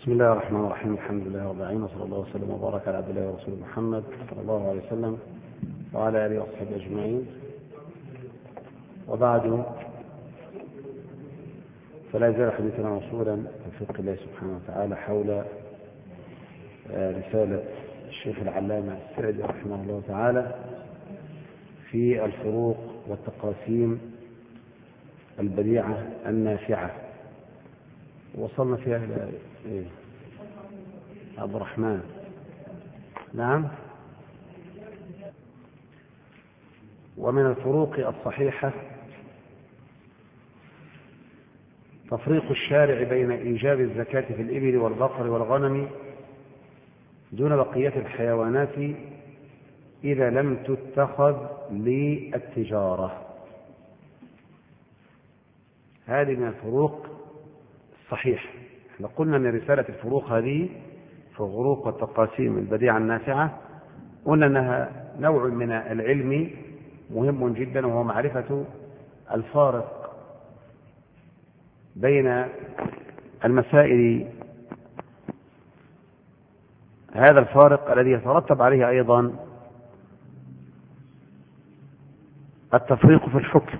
بسم الله الرحمن الرحيم. الحمد لله رب العالمين، وصلى الله وسلم وبارك على عبد الله ورسوله محمد صلى الله عليه وسلم وعلى اله وصحبه اجمعين. وبعد، فلا يزال حديثنا موصولا في فقه الله سبحانه وتعالى حول رسالة الشيخ العلامة السعدي رحمه الله تعالى في الفروق والتقاسيم البديعة النافعة. وصلنا فيها إلى عبد الرحمن. نعم. ومن الفروق الصحيحة تفريق الشارع بين إيجاب الزكاة في الإبل والبقر والغنم دون بقية الحيوانات إذا لم تتخذ للتجارة. هذه من الفروق الصحيحة. احنا قلنا أن رسالة الفروق هذه في الفروق والتقاسيم البديعة النافعة قلنا أنها نوع من العلم مهم جدا، وهو معرفة الفارق بين المسائل. هذا الفارق الذي يترتب عليه أيضا التفريق في الحكم.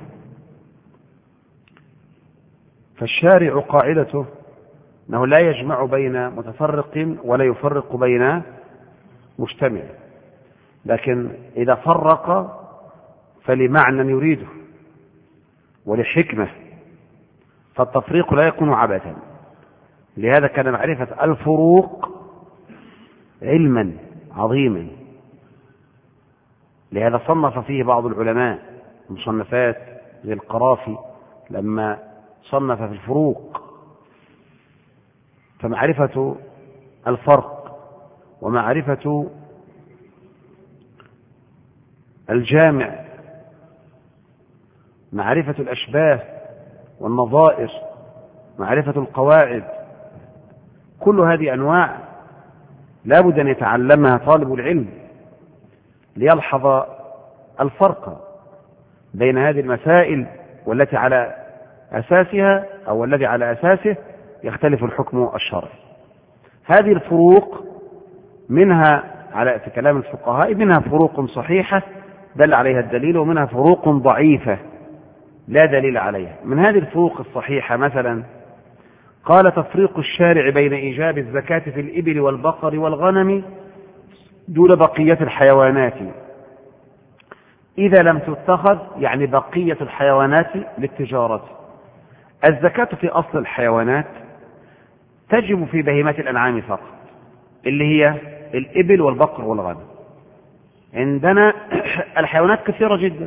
فالشارع قاعدته أنه لا يجمع بين متفرق ولا يفرق بين مجتمع، لكن إذا فرق فلمعنى يريده ولحكمة، فالتفريق لا يكون عبثا. لهذا كان معرفة الفروق علما عظيما. لهذا صنف فيه بعض العلماء مصنفات زي القرافي لما صنف في الفروق. فمعرفة الفرق ومعرفة الجامع، معرفة الأشباه والنظائر، معرفة القواعد، كل هذه أنواع لا بد أن يتعلمها طالب العلم ليلحظ الفرق بين هذه المسائل والتي على أساسها أو الذي على أساسه يختلف الحكم الشرعي. هذه الفروق منها في كلام الفقهاء منها فروق صحيحة دل عليها الدليل، ومنها فروق ضعيفة لا دليل عليها. من هذه الفروق الصحيحة مثلا قال تفريق الشارع بين إيجاب الزكاة في الإبل والبقر والغنم دون بقية الحيوانات إذا لم تتخذ، يعني بقية الحيوانات للتجارة. الزكاة في أصل الحيوانات تجب في بهيمة الأنعام فقط، اللي هي الإبل والبقر والغنم. عندنا الحيوانات كثيرة جدا،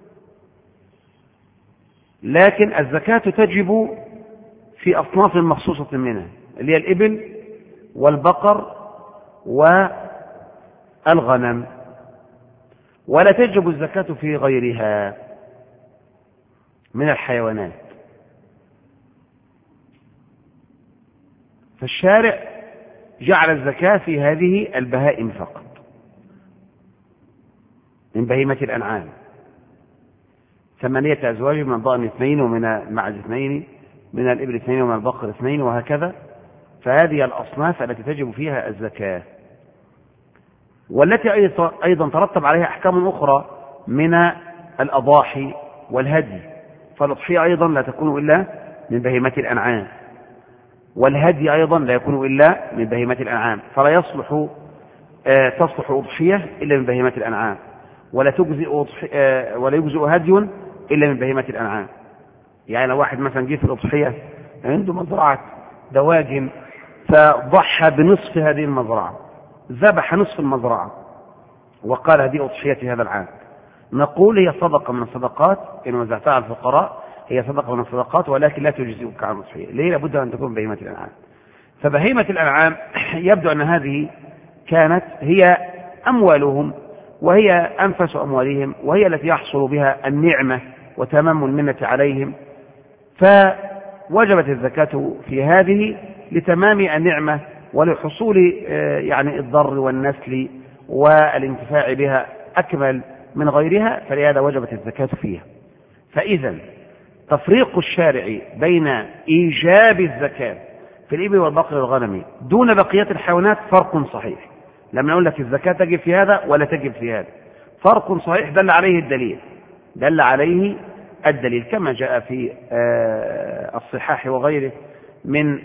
لكن الزكاة تجب في أصناف مخصوصة منها، اللي هي الإبل والبقر والغنم، ولا تجب الزكاة في غيرها من الحيوانات. فالشارع جعل الزكاة في هذه البهائم فقط من بهيمة الأنعام، 8 أزواج، من الضأن 2 ومن المعز 2، من الإبل 2 ومن البقر 2، وهكذا. فهذه الأصناف التي تجب فيها الزكاة، والتي أيضا ترتب عليها أحكام أخرى من الأضاحي والهدي. فالأضحية أيضا لا تكون إلا من بهيمة الأنعام، والهدي أيضا لا يكون إلا من بهيمة الأنعام، فلا تصلح أضحية إلا من بهيمة الأنعام، ولا يجزئ هدي إلا من بهيمة الأنعام. يعني لو واحد مثلا جه في الأضحية عنده مزرعة دواجن فضحى بنصف هذه المزرعة، ذبح نصف المزرعة وقال هذه أضحيتي هذا العام، نقول هي صدقة من الصدقات إن وزعتها على الفقراء، هي صدقة من الصدقات، ولكن لا تجزئك عن الأضحية. ليه؟ لابد أن تكون بهيمة الأنعام. فبهيمة الأنعام يبدو أن هذه كانت هي أموالهم، وهي أنفس أموالهم، وهي التي يحصل بها النعمة وتمام المنة عليهم، فوجبت الزكاة في هذه لتمام النعمة ولحصول يعني الضر والنسل والانتفاع بها أكمل من غيرها، فلهذا وجبت الزكاة فيها. فإذا تفريق الشارع بين إيجاب الزكاة في الإبل والبقر والغنم دون بقية الحيوانات فرق صحيح. لما نقول لك الزكاة تجب في هذا ولا تجب في هذا، فرق صحيح دل عليه الدليل، دل عليه الدليل كما جاء في الصحاح وغيره من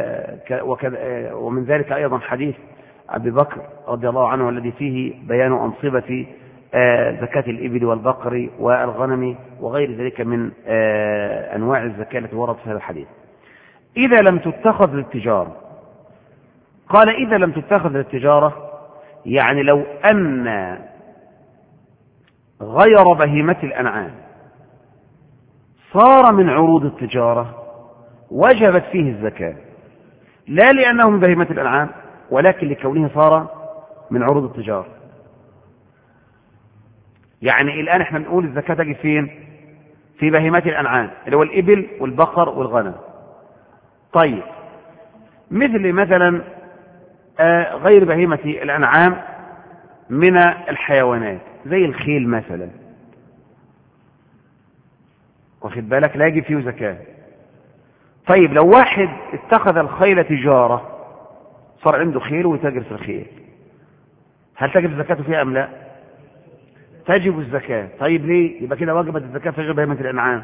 ومن ذلك أيضا حديث أبي بكر رضي الله عنه الذي فيه بيان أنصبة زكاة الإبل والبقر والغنم وغير ذلك من أنواع الزكاة التي وردت في هذا الحديث. إذا لم تتخذ للتجارة، قال إذا لم تتخذ للتجارة يعني لو أن غير بهيمة الأنعام صار من عروض التجارة وجبت فيه الزكاة، لا لأنه من بهيمة الأنعام ولكن لكونه صار من عروض التجارة. يعني الآن احنا نقول الزكاة تجي فين؟ في بهيمة الأنعام اللي هو الإبل والبقر والغنم. طيب مثلا غير بهيمة الأنعام من الحيوانات زي الخيل مثلا، واخد بالك، لا يجب فيه زكاة. طيب لو واحد اتخذ الخيل تجارة، صار عنده خيل ويتاجر في الخيل، هل تجب الزكاة فيها أم لا؟ تجب الزكاة. طيب ليه؟ يبقى كده وجبت الزكاة في غير بهيمة الأنعام.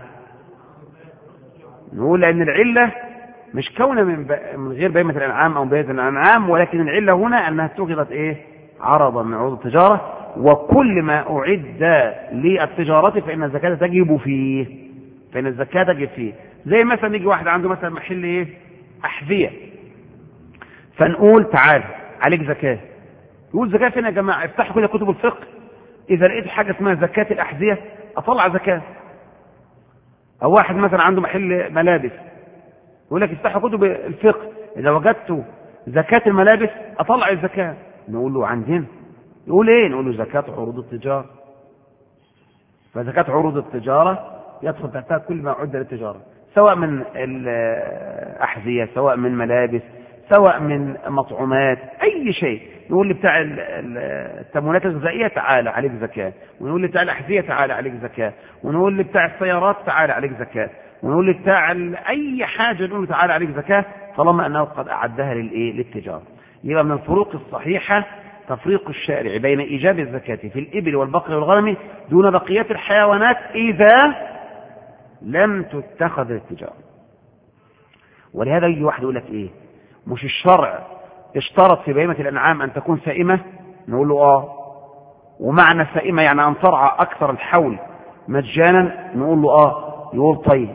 نقول لأن العلة مش كونه من غير بهيمة الأنعام أو بهيمة الأنعام، ولكن العلة هنا أنها اتخذت عرضا من عروض التجارة، وكل ما أعد للتجارة فإن الزكاة تجب فيه، فإن الزكاة تجب فيه. زي مثلا يجي واحد عنده مثلا محل أحذية، فنقول تعال عليك زكاة. يقول زكاة فين يا جماعة؟ افتحوا كده كتب الفقه، إذا لقيت حاجة اسمها زكاة الأحذية أطلع زكاة. أو واحد مثلا عنده محل ملابس، يقول لك افتحوا كتب الفقه، إذا وجدت زكاة الملابس أطلع الزكاة. نقول له عندنا. يقول ايه؟ نقول له زكاة عروض التجارة. فزكاة عروض التجارة يدخل تحتها كل ما عد للتجارة، سواء من الأحذية، سواء من ملابس، سواء من مطعومات، أي شيء. نقول لي بتاع التموينات الغذائية تعالى عليك زكاة، ونقول لي بتاع الأحذية تعالى عليك زكاة، ونقول لي بتاع السيارات تعالى عليك زكاة، ونقول لي بتاع أي حاجة نقول له تعالى عليك زكاة، طالما أنه قد أعدها للتجارة. يبقى من الفروق الصحيحة تفريق الشارع بين إيجاب الزكاة في الإبل والبقر والغنم دون بقية الحيوانات إذا لم تتخذ للتجارة. ولهذا يجي واحد يقول لك إيه؟ مش الشرع اشترط في بهيمة الأنعام أن تكون سائمة؟ نقول له ومعنى سائمة يعني أن ترعى أكثر الحول مجانا؟ نقول له يقول طيب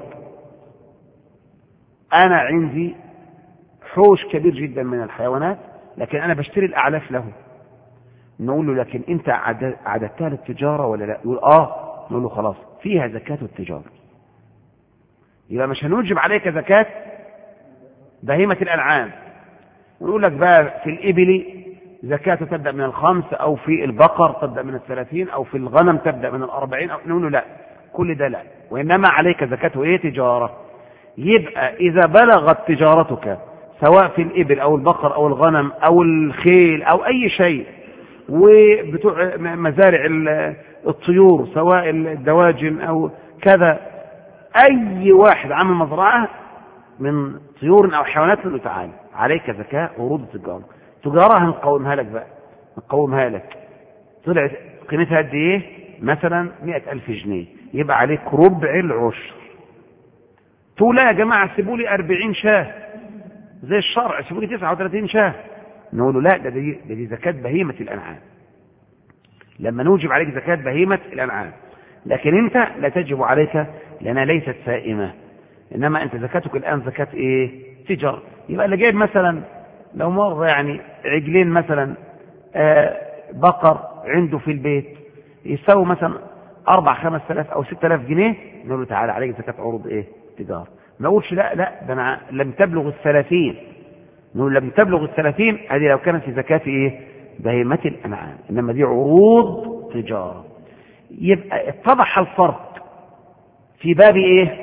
أنا عندي حوش كبير جدا من الحيوانات لكن أنا بشتري الأعلاف له. نقول له لكن أنت عددتها للتجارة ولا لا؟ يقول نقول له خلاص فيها زكاة التجارة. يبقى مش هنوجب عليك زكاة بهيمة الأنعام، ونقول لك بقى في الإبل زكاة تبدأ من 5، أو في البقر تبدأ من 30، أو في الغنم تبدأ من 40. نقول له لا، كل ده لا، وإنما عليك زكاة تجارة. يبقى إذا بلغت تجارتك سواء في الإبل أو البقر أو الغنم أو الخيل أو أي شيء، وبتوع مزارع الطيور سواء الدواجن أو كذا، أي واحد عامل مزرعة من طيور أو حيوانات له تعالى عليك زكاة عروض التجارة. تجارة هنقومها لك بقى، نقومها لك، طلعت قيمتها قد إيه؟ مثلا 100,000 جنيه، يبقى عليك ربع العشر. تقول لا يا جماعة سيبوا لي 40 شاه زي الشرع، سيبوا لي 39 شاه. نقول له لا، دي زكاة بهيمة الأنعام، لما نوجب عليك زكاة بهيمة الأنعام، لكن أنت لا تجب عليك لأنها ليست سائمة، إنما أنت زكاتك الآن زكاة تجارة. يبقى اللي جايب مثلا لو مرة يعني عجلين مثلا بقر عنده في البيت يساوي مثلا 4-5,000 أو 6,000 جنيه، نقول له تعالى عليك زكاة عروض تجارة. ما نقولش لا ده أنا لم تبلغ 30، نقول لم تبلغ 30 هذه لو كانت في زكاة بهيمة الأنعام، إنما دي عروض تجارة. يبقى اتضح الفرق في باب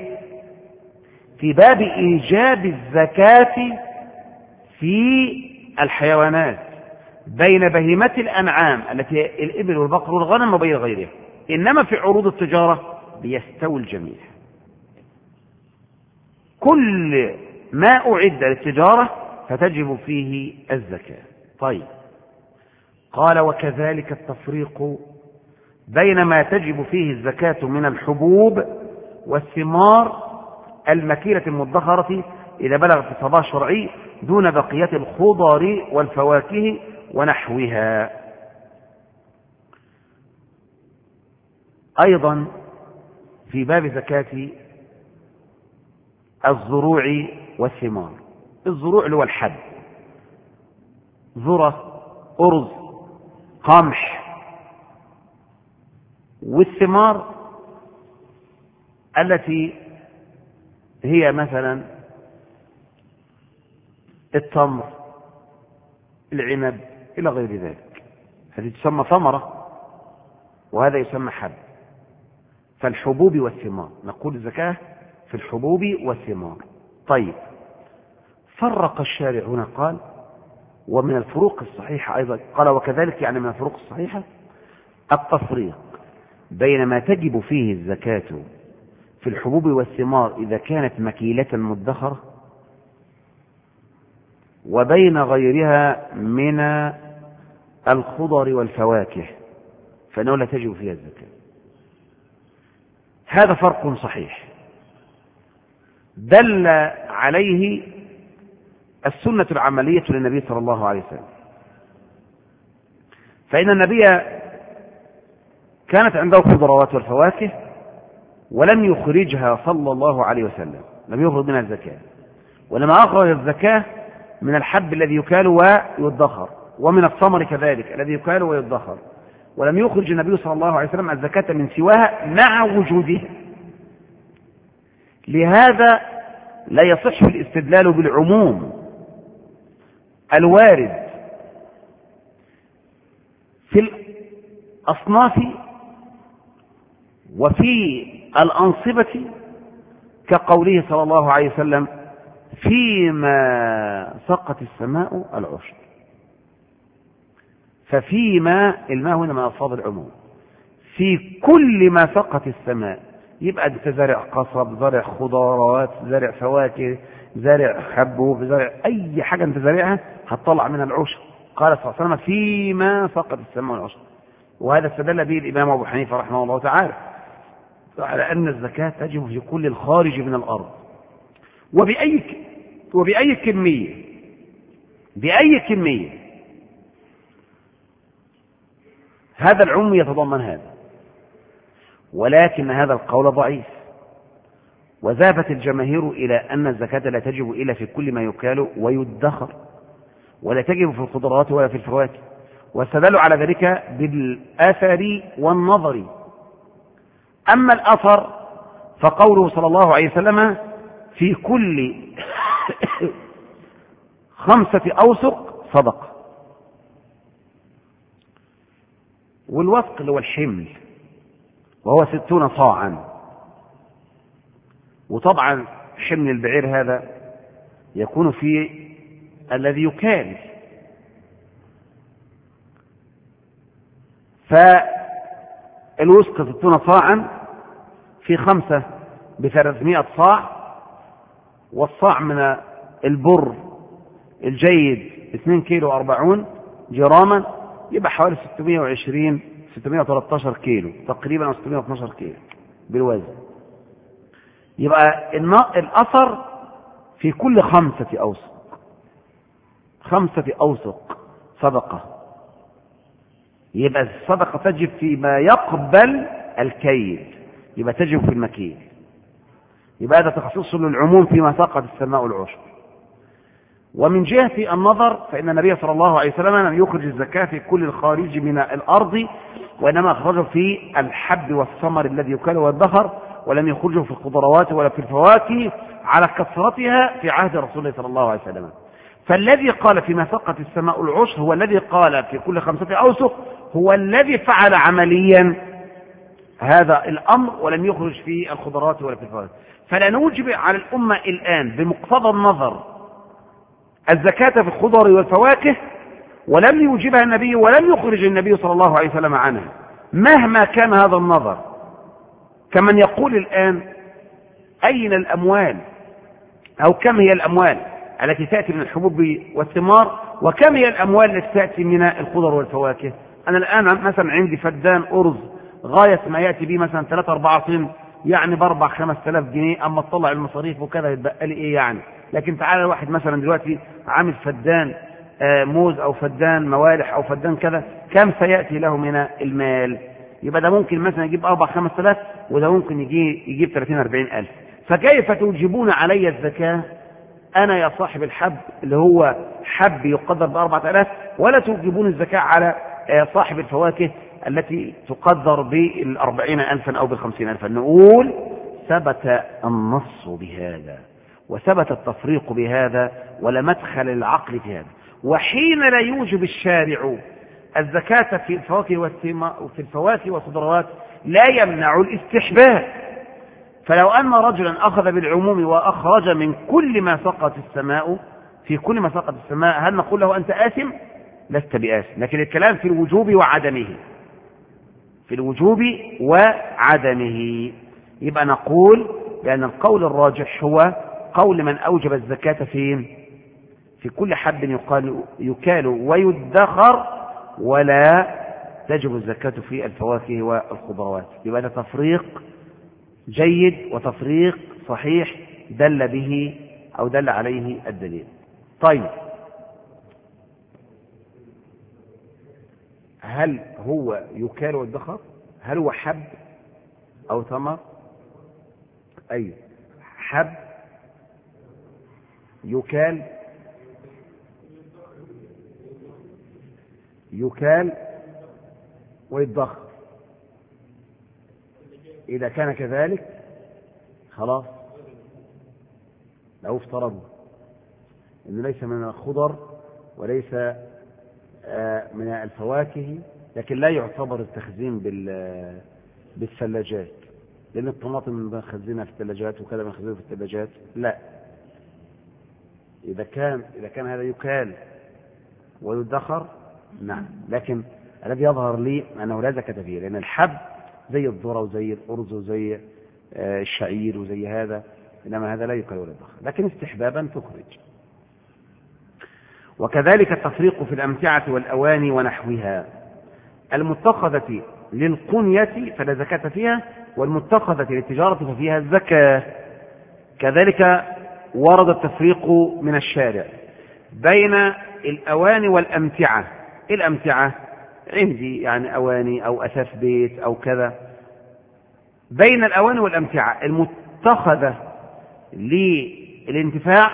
في باب إيجاب الزكاة في الحيوانات بين بهيمة الأنعام التي الإبل والبقر والغنم وبين غيرها، إنما في عروض التجارة بيستوي الجميع. كل ما أعد للتجارة فتجب فيه الزكاة. طيب، قال وكذلك التفريق بين ما تجب فيه الزكاة من الحبوب والثمار المكيلة المدخرة إذا بلغت الصباح الشرعي دون بقية الخضر والفواكه ونحوها. أيضا في باب زكاة الزروع والثمار، الزروع اللي هو الحب، ذرة، أرز، قمح، والثمار التي هي مثلا التمر، العنب إلى غير ذلك، هذه تسمى ثمرة وهذا يسمى حب. فالحبوب والثمار نقول الزكاة في الحبوب والثمار. طيب، فرق الشارع هنا قال ومن الفروق الصحيحة أيضا، قال وكذلك يعني من الفروق الصحيحة التفريق بين ما تجب فيه الزكاة في الحبوب والثمار إذا كانت مكيلة مدخرة وبين غيرها من الخضر والفواكه فإنه لا تجب فيها الزكاة. هذا فرق صحيح دل عليه السنة العملية للنبي صلى الله عليه وسلم، فإن النبي كانت عنده الخضروات والفواكه ولم يخرجها صلى الله عليه وسلم، لم يخرج منها الزكاة، ولما أخرج الزكاة من الحب الذي يكال ويدخر ومن الثمر كذلك الذي يكال ويدخر، ولم يخرج النبي صلى الله عليه وسلم الزكاة من سواها مع وجودها. لهذا لا يصح الاستدلال بالعموم الوارد في الأصناف وفي الأنصبة كقوله صلى الله عليه وسلم فيما سقت السماء العشر. ففيما الماء هنا من ألفاظ العموم، في كل ما سقت السماء، يبقى انت زارع قصب، زارع خضروات، زارع فواكه، زارع حبوب، زارع اي حاجه انت زارعها هتطلع منها العشر. قال صلى الله عليه وسلم فيما سقط السماء العشر، وهذا استدل به الامام ابو حنيفه رحمه الله تعالى على ان الزكاه تجب في كل الخارج من الارض وباي كميه، باي كميه. هذا العموم يتضمن هذا، ولكن هذا القول ضعيف، وذهبت الجماهير إلى أن الزكاة لا تجب إلا في كل ما يكال ويدخر، ولا تجب في الخضروات ولا في الفواكه، واستدلوا على ذلك بالآثر والنظر. أما الأثر فقوله صلى الله عليه وسلم في كل 5 أوسق صدقة، والوسق اللي هو الحمل وهو 60 صاعا، وطبعا حمل البعير هذا يكون في الذي يكال، فالوسق 60 صاعا في 5 ب300 صاع، والصاع من البر الجيد 2 كيلو 40 جراما، يبقى حوالي 613 كيلو تقريبا، أو 612 كيلو بالوزن. يبقى الأثر في كل 5 أوسق، 5 أوسق صدقة، يبقى الصدقة تجب فيما يقبل الكيل، يبقى تجب في المكيل، يبقى هذا تخصيص للعموم فيما سقط السماء العشر. ومن جهة النظر فإن النبي صلى الله عليه وسلم لم يخرج الزكاة في كل الخارج من الأرض، وإنما أخرجه في الحب والثمر الذي يكال ويدخر، ولم يخرجه في الخضروات ولا في الفواكه على كثرتها في عهد رسول الله صلى الله عليه وسلم. فالذي قال فيما سقط السماء العشر هو الذي قال في كل 5 أوسق، هو الذي فعل عمليا هذا الأمر ولم يخرج في الخضروات ولا في الفواكه. فلا نوجب على الأمة الآن بمقتضى النظر الزكاة في الخضر والفواكه، ولم يوجبها النبي ولم يخرج النبي صلى الله عليه وسلم عنها مهما كان هذا النظر. كمن يقول الآن أين الأموال أو كم هي الأموال التي تأتي من الحبوب والثمار، وكم هي الأموال التي تأتي من الخضر والفواكه. أنا الآن مثلا عندي فدان أرز غاية ما يأتي به مثلا 3-4 طن، يعني ب4-5 آلاف جنيه، أما تطلع المصاريف وكذا يتبقى لي إيه يعني. لكن تعالى الواحد مثلا دلوقتي عامل فدان موز أو فدان موالح أو فدان كذا، كم سيأتي له من المال؟ يبقى ده ممكن مثلا يجيب 4-5 آلاف، وده ممكن يجيب 30-40 ألف. فكيف توجبون علي الزكاة أنا يا صاحب الحب اللي هو حب يقدر ب4 آلاف، ولا توجبون الزكاة على صاحب الفواكه التي تقدر ب40 ألفا أو ب50 ألفا؟ نقول ثبت النص بهذا وثبت التفريق بهذا، ولا مدخل للعقل في هذا. وحين لا يوجب الشارع الزكاة في الفواكه والخضروات لا يمنع الاستحباب. فلو أن رجلا أخذ بالعموم وأخرج من كل ما سقط السماء في كل ما سقط السماء، هل نقول له أنت آثم؟ لست بآثم. لكن الكلام في الوجوب وعدمه، في الوجوب وعدمه. يبقى نقول لأن القول الراجح هو قول من أوجب الزكاة فين؟ في كل حب يكال ويدخر، ولا تجب الزكاة في الفواكه والخضروات. يبقى ده تفريق جيد وتفريق صحيح دل به أو دل عليه الدليل. طيب، هل هو يكال ويدخر؟ هل هو حب أو ثمر؟ أي حب يكال ويدخر. إذا كان كذلك خلاص، لو افترضنا إنه ليس من الخضر وليس من الفواكه، لكن لا يعتبر التخزين بالثلاجات، لأن الطماطم بنخزنها في الثلاجات وكذا بنخزنها في الثلاجات، لا. إذا كان هذا يكال ويدخر نعم، لكن الذي يظهر لي أنه لا زكاة فيه، لأن الحب زي الذرة وزي الأرز وزي الشعير وزي هذا، إنما هذا لا يكال ولا يدخر، لكن استحبابا تخرج. وكذلك التفريق في الأمتعة والأواني ونحوها، المتخذة للقنية فلا زكاة فيها، والمتخذة للتجارة ففيها الزكاة. كذلك ورد التفريق من الشارع بين الأواني والأمتعة. الأمتعة عندي يعني أواني أو أثاث بيت أو كذا. بين الأواني والأمتعة المتخذة للانتفاع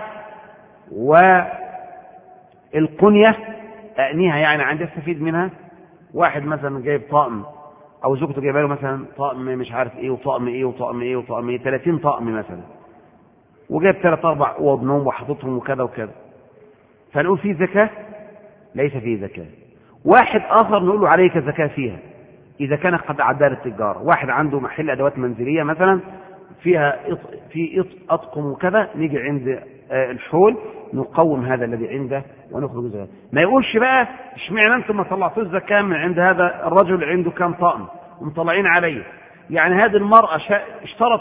والقنية أأنيها، يعني عندي استفيد منها. واحد مثلا جايب طقم أو زوجته جايبه له مثلا طقم مش عارف إيه وطقم إيه وطقم إيه وطقم إيه 30 طقم مثلا، وجايب 3-4 أوض نوم وحاططهم وكذا وكذا، فنقول فيه زكاة؟ ليس فيه زكاة. واحد آخر نقول له عليك زكاة فيها إذا كان قد عدار التجارة. واحد عنده محل أدوات منزلية مثلا فيها في أطقم وكذا، نيجي عند الحول نقوم هذا الذي عنده ونخرج زكاة. ما يقولش بقى اشمعنى انتم ما طلعتوش زكاة من عند هذا الرجل عنده كام طقم ومطلعين عليه. يعني هذه المرأة اشترط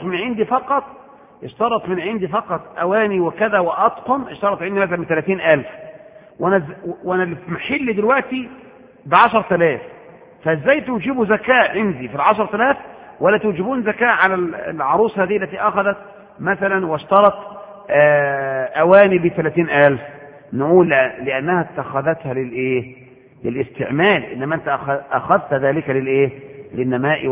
من عندي فقط أواني وكذا وأطقم، اشترط عندي مثلا ب30,000، وانا اللي في محل دلوقتي ب10,000، فازاي توجبوا زكاة عندي في 10,000 ولا توجبون زكاة على العروس هذه التي أخذت مثلا واشترط أواني ب30,000؟ نقول لأنها اتخذتها للاستعمال، إنما أنت أخذت ذلك للنماء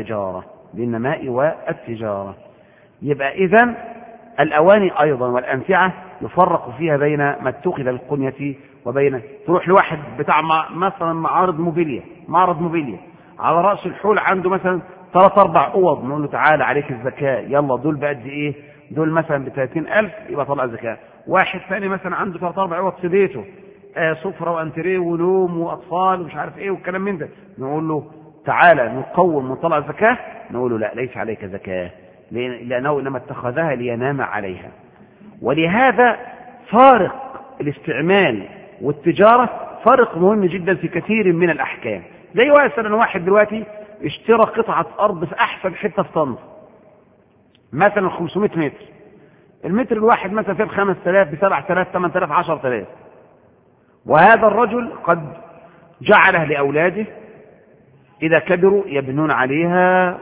والتجارة. يبقى إذن الأواني أيضا والأمتعة يفرق فيها بين ما اتخذ للقنية وبين تروح لواحد بتاع مثلا معرض موبيليا على رأس الحول عنده مثلا 3-4 أوض، نقول له تعالى عليك الزكاة، يلا دول بقد إيه؟ دول مثلا ب30,000 يبقى طلع زكاة. واحد ثاني مثلا عنده 3-4 أوض في بيته، سفرة وأنتريه ونوم وأطفال ومش عارف إيه والكلام من ده، نقول له تعالى نقوم ونطلع زكاة؟ نقول له لا، ليس عليك زكاة، لأنه إنما اتخذها لينام عليها. ولهذا فارق الاستعمال والتجارة فرق مهم جدا في كثير من الأحكام. زي مثلا واحد دلوقتي اشترى قطعة أرض في أحسن حتة في طنطا مثلا 500 متر، المتر الواحد مثلا فيه 5000 ب 7000 8000 10000. وهذا الرجل قد جعله لأولاده إذا كبروا يبنون عليها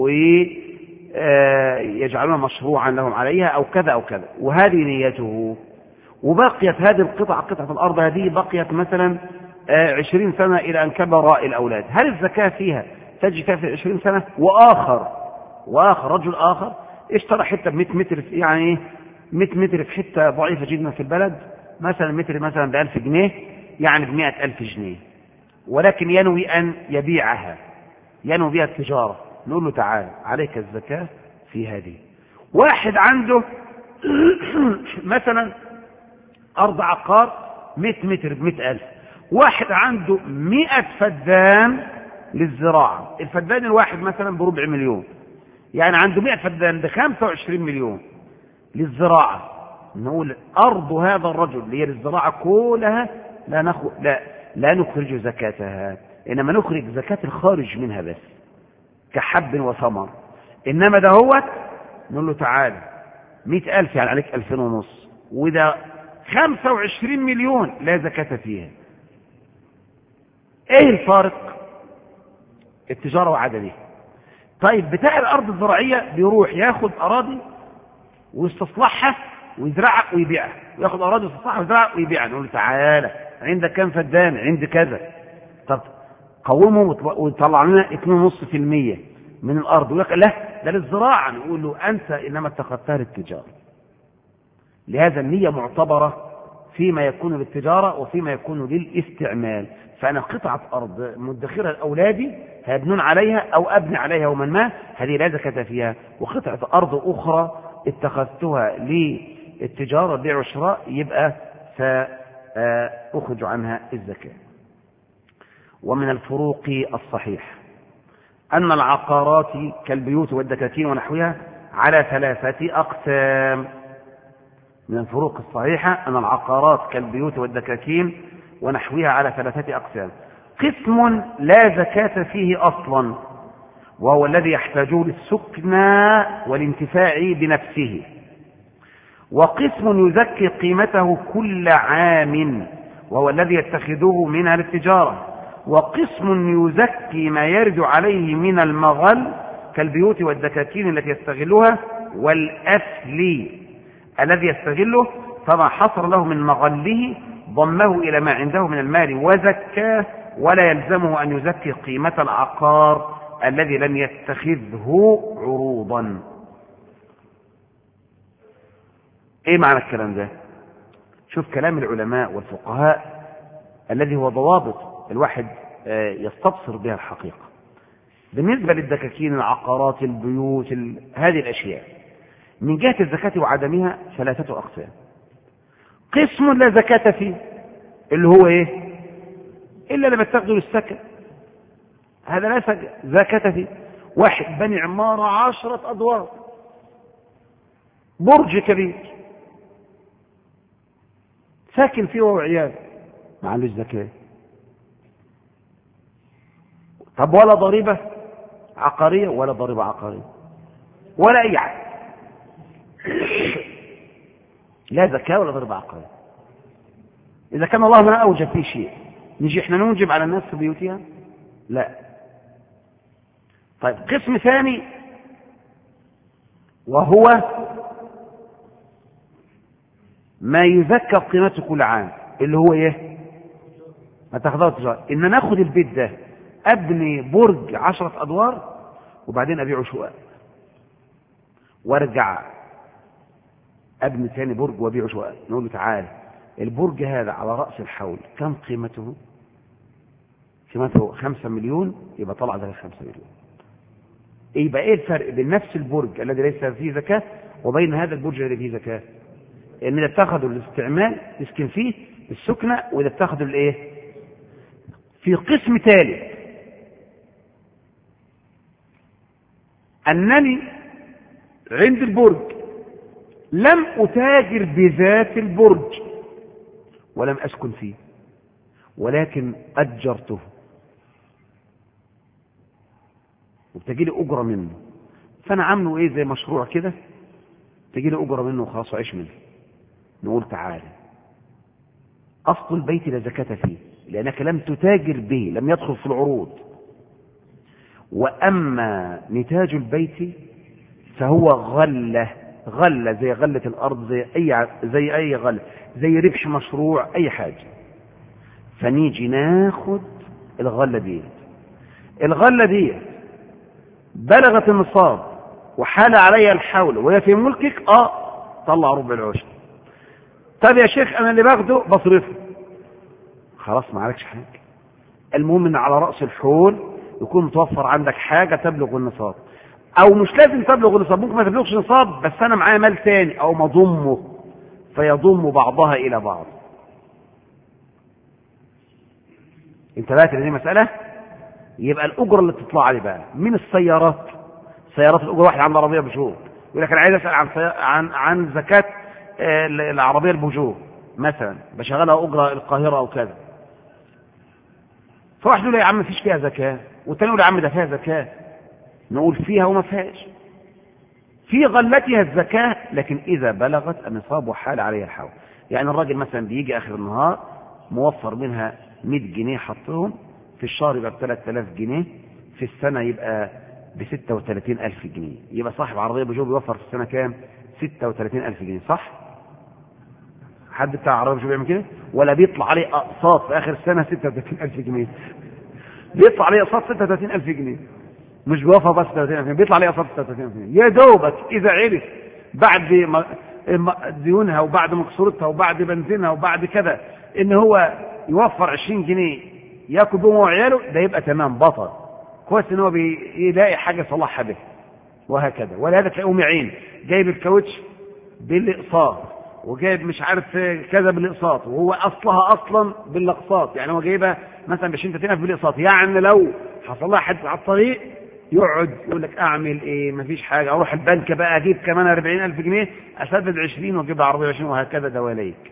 ويجعلون مشروعا لهم عليها أو كذا أو كذا، وهذه نيته. وبقيت هذه قطعة الأرض هذه بقيت مثلا 20 سنة إلى أن كبر الأولاد، هل الزكاة فيها تجي فيها في 20 سنة؟ وآخر رجل آخر اشترى حتة ب100 متر، يعني 100 متر في حتة ضعيفة جدا في البلد، مثلا متر مثلا ب1000 جنيه، يعني ب100,000 جنيه، ولكن ينوي أن يبيعها، ينوي بها التجارة. نقول له تعال عليك الزكاة في هذه. واحد عنده مثلا أرض عقار 100 متر ب100,000، واحد عنده 100 فدان للزراعة، الفدان الواحد مثلا ب400,000، يعني عنده 100 فدان ب25 مليون للزراعة. نقول أرض هذا الرجل اللي هي للزراعة كلها لا نخرج زكاتها، إنما نخرج زكاة الخارج منها بس كحب وثمر. إنما ده هو نقول له تعالى 100,000 يعني عليك 2,500، وده 25 مليون لا زكاة فيها. ايه الفارق؟ التجارة وعدمها. طيب بتاع الأرض الزراعية بيروح ياخد أراضي ويستصلحها ويزرعها ويبيعها، وياخد أراضي ويستصلحها ويزرعها ويبيعها. نقول له تعالى عندك كام فدان؟ عندي كذا. طب قومه ويطلع لنا 2.5% من الأرض، ويقول لا ده للزراعة. نقول له أنت إنما اتخذتها للتجارة. لهذا النية معتبرة فيما يكون للتجارة وفيما يكون للاستعمال. فأنا قطعة أرض مدخرة لأولادي هيبنون عليها أو أبني عليها ومن ما، هذه لا زكاة فيها. وقطعة أرض أخرى اتخذتها للتجارة بيع وشراء، يبقى سأخرج عنها الزكاة. ومن الفروق الصحيح أن العقارات كالبيوت والدكاكين ونحوها على 3 أقسام. من الفروق الصحيحة أن العقارات كالبيوت والدكاكين ونحوها على 3 أقسام. قسم لا زكاة فيه أصلا، وهو الذي يحتاجه للسكنى والانتفاع بنفسه. وقسم يزكي قيمته كل عام، وهو الذي يتخذه منها للتجارة. وقسم يزكي ما يرد عليه من المغل كالبيوت والدكاكين التي يستغلها، والأثل الذي يستغله، فما حصر له من مغله ضمه إلى ما عنده من المال وزكاه، ولا يلزمه أن يزكي قيمة العقار الذي لم يتخذه عروضا. ايه معنى الكلام ده؟ شوف كلام العلماء والفقهاء الذي هو ضوابط الواحد يستبصر بها الحقيقة. بالنسبة للدكاكين، العقارات، البيوت، هذه الأشياء من جهة الزكاة وعدمها 3 أقسام. قسم لا زكاة فيه، اللي هو ايه؟ إلا لما تاخذوا للسكن، هذا لا زكاة فيه. واحد بني عمارة 10 أدوار، برج كبير، ساكن فيه وعياله، ما عندوش زكاة. طب ولا ضريبة عقارية ولا ضريبة عقارية ولا أي حاجة، لا زكاة ولا ضريبة عقارية. إذا كان الله ما أوجب فيه شيء نجي إحنا نوجب على الناس في بيوتها؟ لا. طيب قسم ثاني، وهو ما يزكى قيمته كل عام، اللي هو ايه؟ ما تاخذها التجارة. ان ناخد البيت ده ابني برج 10 أدوار وبعدين ابيعه شقق، وارجع ابني ثاني برج وابيعه شقق. نقول له تعالى البرج هذا على رأس الحول كم قيمته؟ قيمته 5 مليون، يبقى طلع ده 5 مليون. يبقى ايه الفرق بين نفس البرج الذي ليس فيه زكاة وبين هذا البرج الذي فيه زكاة؟ ان اذا اتخذوا الاستعمال يسكن فيه السكنة، واذا اتخذوا الايه؟ في قسم ثالث، انني عند البرج لم اتاجر بذات البرج ولم اسكن فيه، ولكن اجرته وبتجيلي اجرة منه، فانا عامله ايه؟ زي مشروع كده، تجي له أجرة منه وخلاص وعيش منه. نقول تعالى، أصل البيت لا زكاة فيه لأنك لم تتاجر به، لم يدخل في العروض. وأما نتاج البيت فهو غلة، غلة زي غلة الأرض، زي أي غلة، زي ربح مشروع أي حاجة. فنيجي ناخد الغلة دي، الغلة دي بلغت النصاب وحال عليها الحول وهي في ملكك، طلع ربع العشر. طب يا شيخ أنا اللي باخده بصرفه، خلاص ما عليكش حاجة. المهم إن على رأس الحول يكون متوفر عندك حاجة تبلغ النصاب، أو مش لازم تبلغ النصاب، ممكن ما تبلغش نصاب بس أنا معايا مال تاني أو مضمه فيضم بعضها إلى بعض. انتبهت لدي مسألة؟ يبقى الأجرة اللي بتطلع عليه بقى من السيارات، سيارات الأجرة، واحد عنده عربية بجو يقول لك أنا عايز أسأل عن زكاة العربية البجو مثلا، بشغلها أجرة القاهرة أو كذا. فواحد يقول يا عم مفيش فيها زكاة، والتاني يقول يا عم ده فيها زكاة. نقول فيها وما فيهاش. في غلتها الزكاة لكن إذا بلغت النصاب وحال عليها الحول. يعني الراجل مثلا بيجي آخر النهار موفر منها 100 جنيه حطهم، في الشهر يبقى ب 3000 جنيه، في السنة يبقى ب 36,000 جنيه. يبقى صاحب عربية بجو بيوفر في السنة كام؟ 36,000 جنيه، صح؟ حد بتاع عربية بجو بيعمل كده؟ ولا بيطلع عليه أقساط في آخر السنة 36,000 جنيه؟ بيطلع عليه أقساط 36,000 جنيه، مش بيوفر بس 36,000 جنيه، بيطلع عليه أقساط 36,000 جنيه. يا دوبك إذا عرف بعد ديونها وبعد مقصورتها وبعد بنزينها وبعد كذا إن هو يوفر 20 جنيه ياكل بهم وعياله، ده يبقى تمام، بطل كويس ان هو بيلاقي حاجه يصلحها به، وهكذا. ولهذا تلاقيهم عين جايب الكاوتش بالاقساط، وجايب مش عارف كذا بالاقساط، وهو اصلها اصلا بالاقساط. يعني هو جايبها مثلا ب 20,000 بالاقساط، يعني لو حصل لها حد على الطريق يقعد يقول لك اعمل ايه؟ مفيش حاجه، اروح البنك بقى اجيب كمان 40,000 جنيه اسدد 20 واجيب عربيه 20 وهكذا دواليك.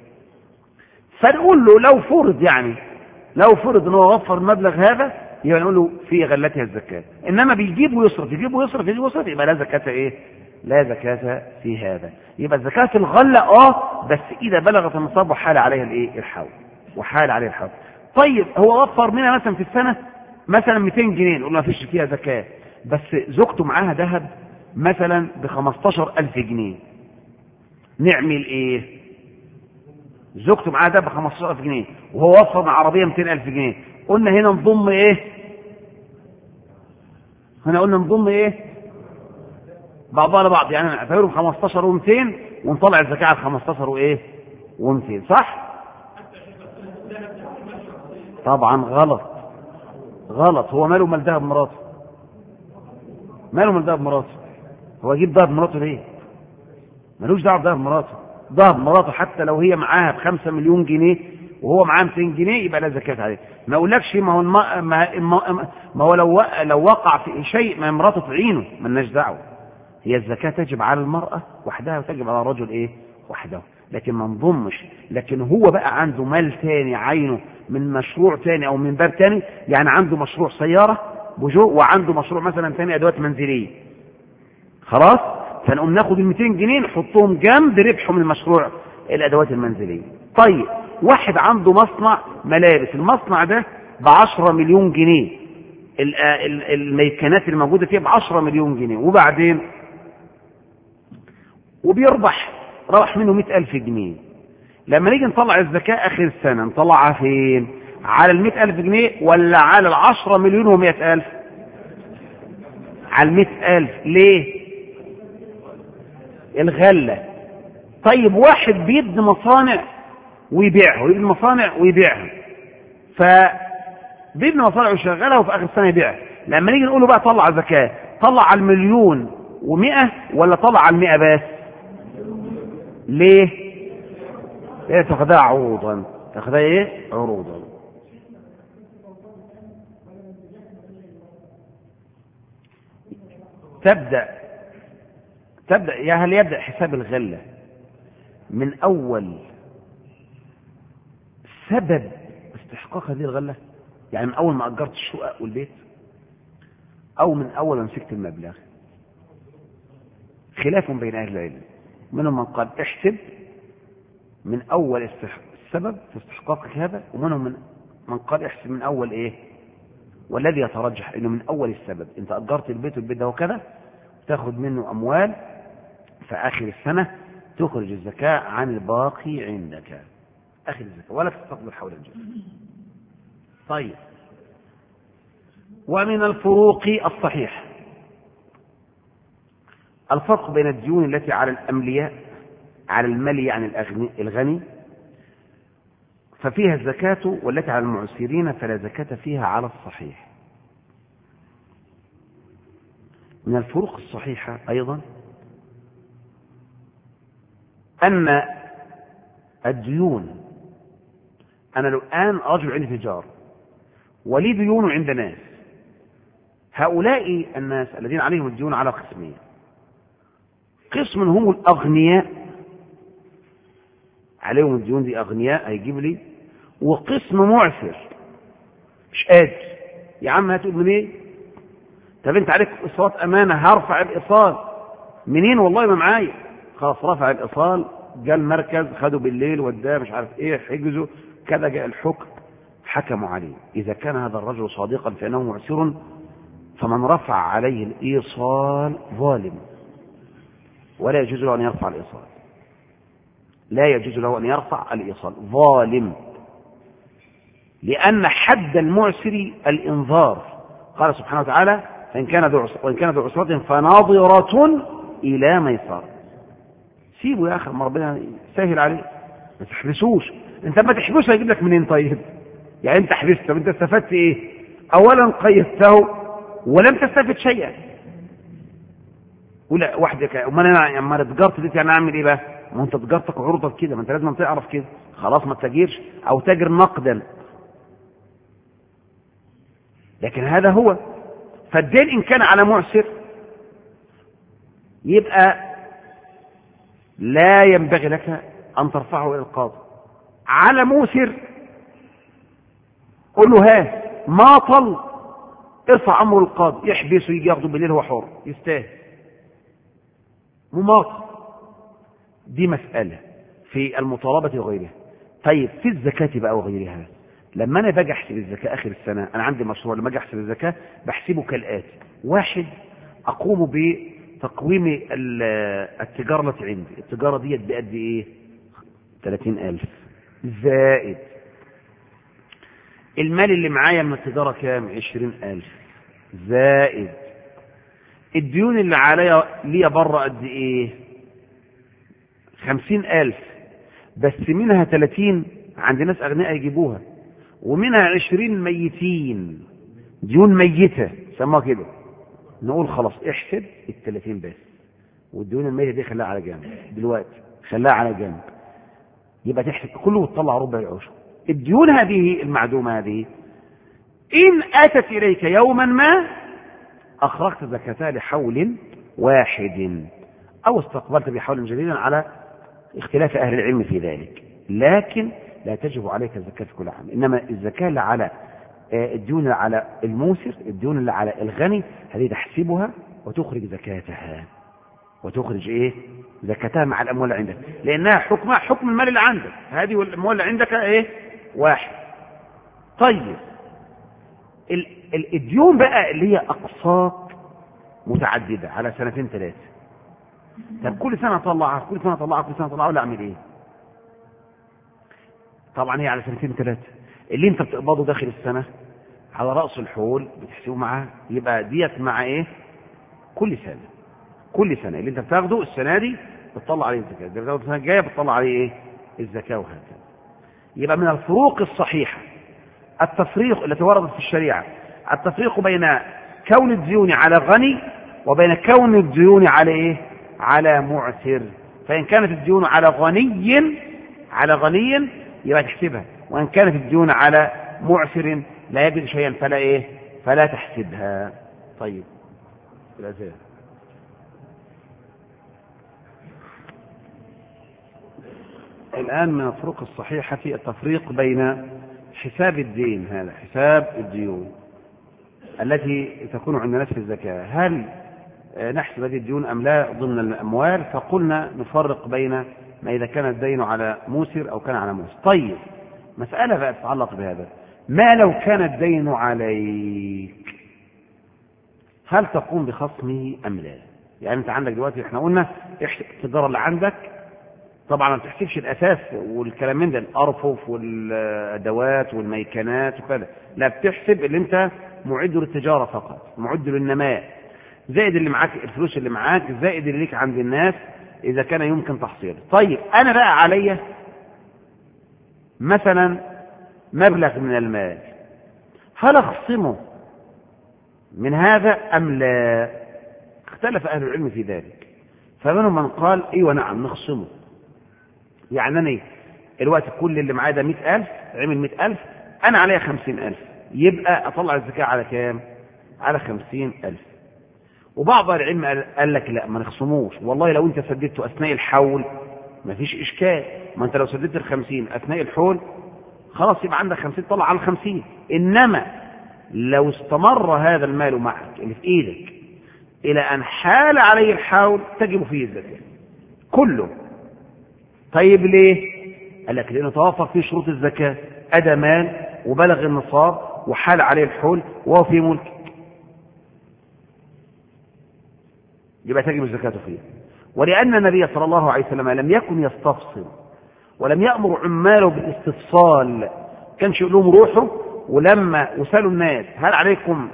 فنقول له لو فرض، يعني لو فرض انه وفر المبلغ هذا يبقى نقول له في غلتها الزكاة. انما بيجيب ويصرف يجيب ويصرف يجيب ويصرف يبقى لا زكاة ايه؟ لا زكاة في هذا. يبقى الزكاة في الغلة بس اذا بلغت النصاب وحال عليها الايه؟ الحول، وحال عليها الحول. طيب هو وفر منها مثلا في السنة مثلا 200 جنيه، نقول له ما فيش فيها زكاة، بس زوجته معاها ذهب مثلا ب 15,000 جنيه، نعمل ايه؟ زوجته معاها ده ب 15,000 جنيه وهو وفر مع عربيه 200,000 جنيه، قلنا هنا نضم ايه؟ هنا قلنا نضم ايه؟ بعضها لبعض، يعني نعتبرهم 15 و200 ونطلع الزكاه على 15 وايه؟ و200، صح؟ طبعا غلط، غلط. هو ماله مال دهب مراته؟ ماله مال دهب مراته؟ هو يجيب دهب مراته ليه؟ ملوش دعوه بدهب مراته. دهب مراته حتى لو هي معاها ب5 مليون جنيه وهو معاه 200 جنيه يبقى لا زكاة عليه. ما اقولكش ما هو لو وقع في شيء ما مراته تعينه مالناش دعوه. هي الزكاة تجب على المرأة وحدها وتجب على الرجل ايه؟ وحده، لكن ما نضمش. لكن هو بقى عنده مال تاني عينه من مشروع تاني او من باب تاني، يعني عنده مشروع سيارة بجو وعنده مشروع مثلا تاني ادوات منزلية، خلاص فنقوم ناخد ال 200 جنيه نحطهم جنب ربحه من المشروع الادوات المنزليه. طيب واحد عنده مصنع ملابس، المصنع ده ب10 مليون جنيه، الميكانات اللي موجوده فيه ب10 مليون جنيه، وبعدين وبيربح روح منه 100,000 جنيه. لما نيجي نطلع الزكاه اخر السنه نطلعها فين؟ على ال 100,000 جنيه ولا على ال10 مليون و100,000؟ على ال 100,000. ليه؟ الغلة. طيب واحد بيبني مصانع ويبيعها، ويبني مصانع ويبيعها، فبيبني مصانع ويشغلها وفي آخر السنة يبيعها. لما نيجي نقول له بقى طلع زكاة، طلع على 1,100,000 ولا طلع على 100 بس؟ ليه؟ ليه تاخدها عروضا؟ تاخدها ايه؟ عروضا. تبدأ هل يبدأ حساب الغلة من أول سبب استحقاق هذه الغلة؟ يعني من أول ما أجرت الشقق والبيت، أو من أول ما مسكت المبلغ؟ خلاف بين أهل العلم. منهم من قال احسب من أول السبب في استحقاقك هذا، ومنهم من قال احسب من أول إيه، والذي يترجح إنه من أول السبب. أنت أجرت البيت والبيت ده وكذا، تاخد منه أموال في آخر السنة تخرج الزكاة عن الباقي عندك آخر الزكاة، ولا تستقبل حول الجزء. طيب، ومن الفروق الصحيح الفرق بين الديون التي على الأملياء، على الملي يعني الغني ففيها الزكاة، والتي على المعسرين فلا زكاة فيها على الصحيح. من الفروق الصحيحة أيضا أن الديون، أنا لو الآن رجل عندي تجار ولي ديون عند ناس، هؤلاء الناس الذين عليهم الديون على قسمين: قسم هم الأغنياء عليهم الديون دي أغنياء هيجيب لي، وقسم معسر مش قادر. يا عم هتقول منين؟ طب انت عليك اصالات امانه، هرفع الايصال منين؟ والله ما معايا. خلاص رفع الايصال، جاء المركز خدوا بالليل وداه مش عارف ايه، حجزوا كذا، جاء الحكم حكموا عليه. اذا كان هذا الرجل صادقا فانه معسر، فمن رفع عليه الايصال ظالم، ولا يجوز له ان يرفع الايصال، لا يجوز له ان يرفع الايصال، ظالم. لان حد المعسر الانذار، قال سبحانه وتعالى: وإن كان ذو عسرة فناظرة إلى ميسر. سيبه يا أخي، ما ربنا سهل عليه، ما تحبسوش. أنت ما تحبسه هيجيب لك منين؟ طيب يعني أنت حبسته، أنت استفدت إيه؟ أولا قيدته ولم تستفد شيئا. ولا وحدك أما تجارتي دي يعني أعمل إيه بقى؟ ما أنت تجارتك عرضك كده، ما أنت لازم تعرف كده. خلاص ما تتاجرش أو تاجر نقدا. لكن هذا هو. فالدين إن كان على معسر يبقى لا ينبغي لك أن ترفعه إلى القاضي. على موسر قل له ها ماطل، ارفع أمره القاضي، يحبسه يجي ياخده بالليل، هو حر يستاهل. مماطل دي مسألة في المطالبة وغيرها. طيب في الزكاة بقى وغيرها، لما أنا باجي أحسب الزكاة آخر السنة، أنا عندي مشروع، لما أجي أحسب الزكاة بحسبه كالآتي: واحد، أقوم بتقويم التجارة التي عندي، التجارة دي بقد إيه؟ 30,000 زائد المال اللي معايا من التجارة كام؟ 20,000 زائد الديون اللي عليا ليا بره قد إيه؟ 50,000، بس منها 30 عند ناس أغنياء يجيبوها، ومنها 20 ميتين، ديون ميتة سموها كده. نقول خلاص احسب 30 بس، والديون الميتة دي خلاها على جنب دلوقتي، خلاها على جنب. يبقى تحسب كله وتطلع ربع العشر. الديون هذه المعدومة هذه إن أتت إليك يوما ما أخرجت زكاتها لحول واحد، أو استقبلت بحول جديد على اختلاف أهل العلم في ذلك، لكن لا تجب عليك الزكاة في كل عام. إنما الزكاة اللي على الديون اللي على الموسر، الديون اللي على الغني، هذه تحسبها وتخرج زكاتها، وتخرج إيه؟ زكاتها مع الأموال اللي عندك، لأنها حكمها حكم المال اللي عندك، هذه والأموال اللي عندك إيه؟ واحد. طيب الديون بقى اللي هي أقساط متعددة على سنتين ثلاثة، طب كل سنة أطلعها كل سنة أطلعها كل سنة أطلعها، ولا أعمل إيه؟ طبعا هي على سنتين ثلاثة، اللي انت بتقبضه داخل السنة على رأس الحول بتحسبه معاه، يبقى ديت مع ايه؟ كل سنة اللي انت بتاخده السنة دي بتطلع عليه الزكاة، اللي بتاخده السنة الجاية بتطلع عليه ايه؟ الزكاة، وهكذا. يبقى من الفروق الصحيحة التفريق التي وردت في الشريعة، التفريق بين كون الديون على غني وبين كون الديون على ايه؟ على معسر. فإن كانت الديون على غني يبقى تحسبها، وإن كانت الديون على معسر لا يجد شيئا فلا ايه؟ فلا تحسبها. طيب الآن من الفروق الصحيحة في التفريق بين حساب الدين، هذا حساب الديون التي تكون عند الناس في الزكاة، هل نحسب هذه الديون أم لا ضمن الأموال، فقلنا نفرق بين ما إذا كان الدين على موسر أو كان على موسر. طيب مسألة بقى تتعلق بهذا، ما لو كان الدين عليك هل تقوم بخصمه أم لا؟ يعني أنت عندك دلوقتي، احنا قلنا التجارة اللي عندك طبعا ما بتحسبش الأساس والكلام من ده، الأرفف والأدوات والميكانات وكذا، لا بتحسب اللي أنت معد للتجارة فقط، معد للنماء، زائد اللي معاك، الفلوس اللي معاك، زائد اللي ليك عند الناس إذا كان يمكن تحصيله. طيب أنا بقى علي مثلا مبلغ من المال، هل أخصمه من هذا أم لا؟ اختلف أهل العلم في ذلك، فمنهم من قال ايوه نعم نخصمه. يعني أنا الوقت كل اللي معايا ده 100,000، عمل 100,000، أنا عليا 50,000، يبقى أطلع الزكاة على كام؟ على 50,000. وبعض العلم قال لك لا ما نخصموش، والله لو أنت سددته أثناء الحول ما فيش إشكال، ما أنت لو سددت 50 أثناء الحول خلاص يبقى عندك 50 طلع على 50. إنما لو استمر هذا المال معك اللي في إيدك إلى أن حال عليه الحول تجب فيه الزكاة كله. طيب ليه؟ قال لك لأنه توفر فيه شروط الزكاة، أدى مال وبلغ النصاب وحال عليه الحول وهو في ملك، يبقى تجب الزكاة فيه. ولأن النبي صلى الله عليه وسلم لم يكن يستفصل ولم يأمر عماله بالاستفصال، كانش يقول لهم روحوا ولما وسألوا الناس هل عليكم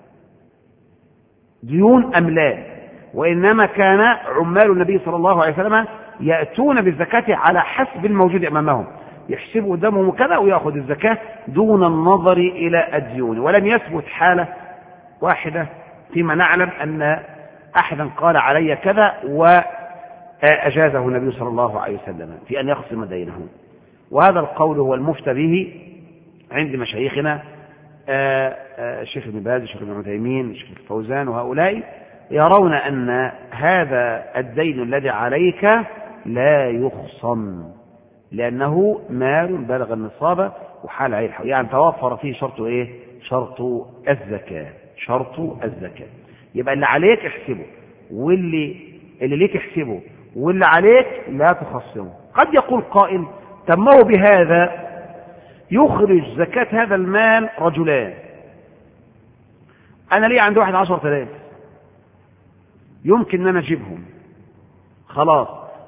ديون أم لا، وإنما كان عمال النبي صلى الله عليه وسلم يأتون بالزكاة على حسب الموجود أمامهم، يحسبوا قدامهم كذا ويأخذ الزكاة دون النظر إلى الديون. ولم يثبت حالة واحدة فيما نعلم أن أحدا قال علي كذا وأجازه النبي صلى الله عليه وسلم في أن يخصم دينه. وهذا القول هو المفتى به عند مشايخنا الشيخ ابن باز، الشيخ ابن عثيمين، الشيخ الفوزان، وهؤلاء يرون أن هذا الدين الذي عليك لا يخصم لأنه مال بلغ النصاب وحال عليه الحول، يعني توفر فيه شرط إيه؟ شرط الزكاة، شرط الزكاة. يبقى اللي عليك احسبه، واللي ليك احسبه، واللي عليك لا تخصمه. قد يقول قائل طب ما هو بهذا يخرج زكاة هذا المال رجلان، أنا لي عندي واحد 10,000 يمكن أن أنا أجيبهم، خلاص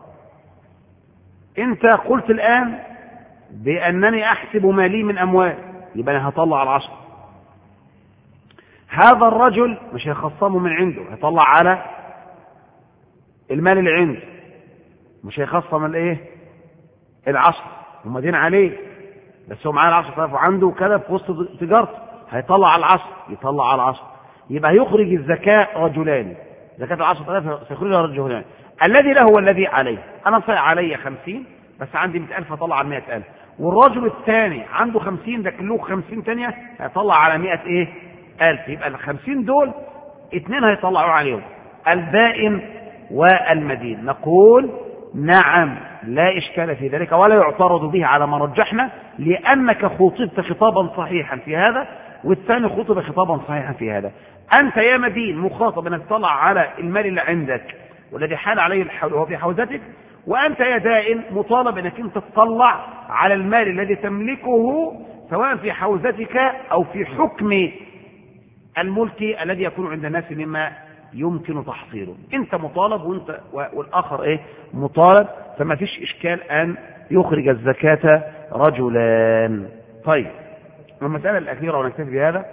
أنت قلت الآن بأنني أحسب مالي من أموال، يبقى أنا هطلع 10، هذا الرجل مش هيخصمه من عنده، هيطلع على المال اللي عنده، مش هيخصم الايه 10، هم دين عليه بس هو معاه 10,000 وعنده كذا في وسط تجارته، هيطلع على 10، يطلع على 10، يبقى يخرج الزكاة رجلان، زكاة 10,000 سيخرجها رجلان. الذي له هو الذي عليه، أنا صحيح علي 50 بس عندي 100,000 هطلع على 100,000، والرجل الثاني عنده 50 لكن له 50 ثانية هيطلع على 100,000، يبقى ال50 دول 2 هيطلعوا عليهم، الدائن والمدين. نقول نعم لا إشكال في ذلك ولا يعترض به على ما رجحنا، لأنك خطبت خطابا صحيحا في هذا والثاني خطب خطابا صحيحا في هذا. أنت يا مدين مخاطب أنك تطلع على المال اللي عندك والذي حال عليه الحول وهو في حوزتك، وأنت يا دائن مطالب أنك أنت تطلع على المال الذي تملكه سواء في حوزتك أو في حكم الملك الذي يكون عند الناس مما يمكن تحصيله. أنت مطالب وأنت والآخر مطالب، فما فيش إشكال أن يخرج الزكاة رجلان. طيب المسألة الأخيرة ونكتفي بهذا،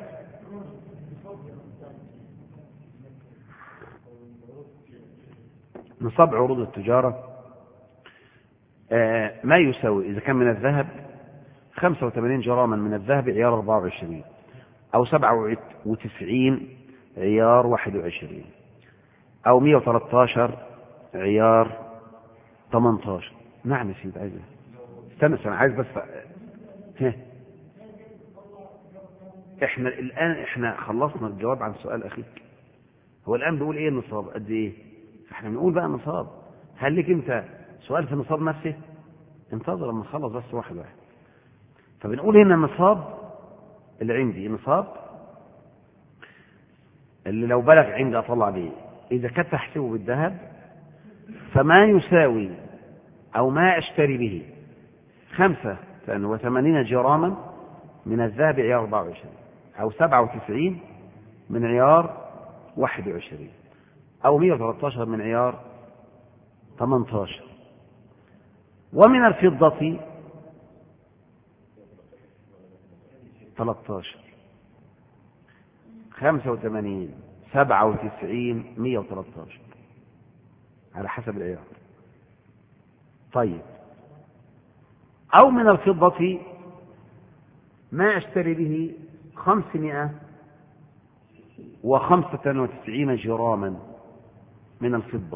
نصاب عروض التجارة ما يساوي إذا كان من الذهب 85 جراما من الذهب عيار 24 أو 97 عيار 21 أو 113 عيار 18. نعم يا سيدي، عايز استنى عايز بس احنا الآن خلصنا الجواب عن سؤال أخيك، هو الآن بيقول ايه النصاب قد ايه، فاحنا بنقول بقى النصاب. هل لك انت سؤال في النصاب نفسه؟ انتظر لما نخلص بس واحد واحد. فبنقول هنا النصاب اللي عندي، النصاب اللي لو بلغ عندي اطلع بيه إذا كنت تحسبه بالذهب فما يساوي أو ما أشتري به 85 جراما من الذهب عيار 24 أو 97 من عيار 21 أو 113 من عيار 18. ومن الفضة 13 85 97 113 على حسب العيار. طيب أو من الفضة ما أشتري به 595 جراما من الفضة.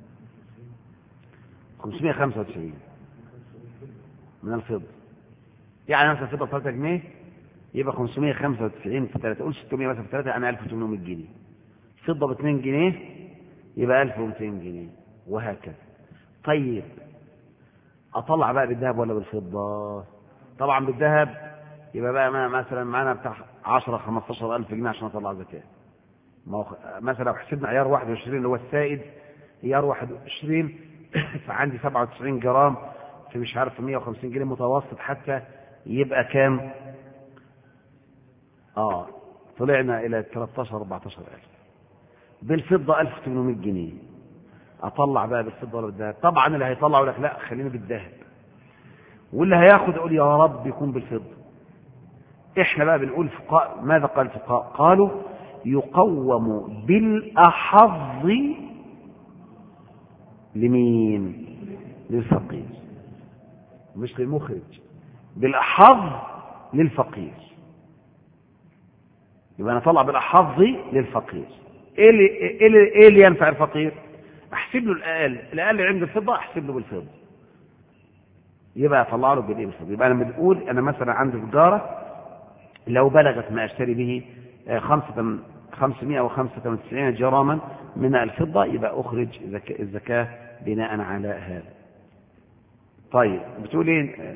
595 من الفضة، يعني مثلا الفضة 3 جنيه يبقى 595 في 3، قول 600 مثلا في 3 يعني 1800 جنيه. فضة ب 2 جنيه يبقى 1200 جنيه وهكذا. طيب أطلع بقى بالذهب ولا بالفضة؟ طبعا بالذهب يبقى بقى مثلا معانا بتاع 10-15 ألف جنيه عشان أطلع زكاة. مثلا لو حسبنا عيار 21 اللي هو السائد، عيار 21 فعندي 97 جرام في مش عارف 150 جنيه متوسط حتى يبقى كام؟ طلعنا إلى 13-14 ألف. بالفضة 1800 جنيه. أطلع بقى بالفضة ولا بالذهب؟ طبعا اللي هيطلع يقول لك لا خلينا بالذهب، واللي هياخد يقول يا رب يكون بالفضة. احنا بقى بنقول فقهاء ماذا قال الفقهاء؟ قالوا يقوم بالأحظ لمين؟ للفقير، مش للمخرج، بالأحظ للفقير. يبقى نطلع بالأحظ للفقير. ايه اللي ينفع الفقير؟ احسب له الأقل عند الفضة، احسب له بالفضة، يبقى اطلع له بالايه؟ بالفضة. يبقى انا بنقول انا مثلا عندي تجارة لو بلغت ما اشتري به 595 جراما من الفضة يبقى اخرج الزكاة بناء على هذا. طيب بتقول ايه؟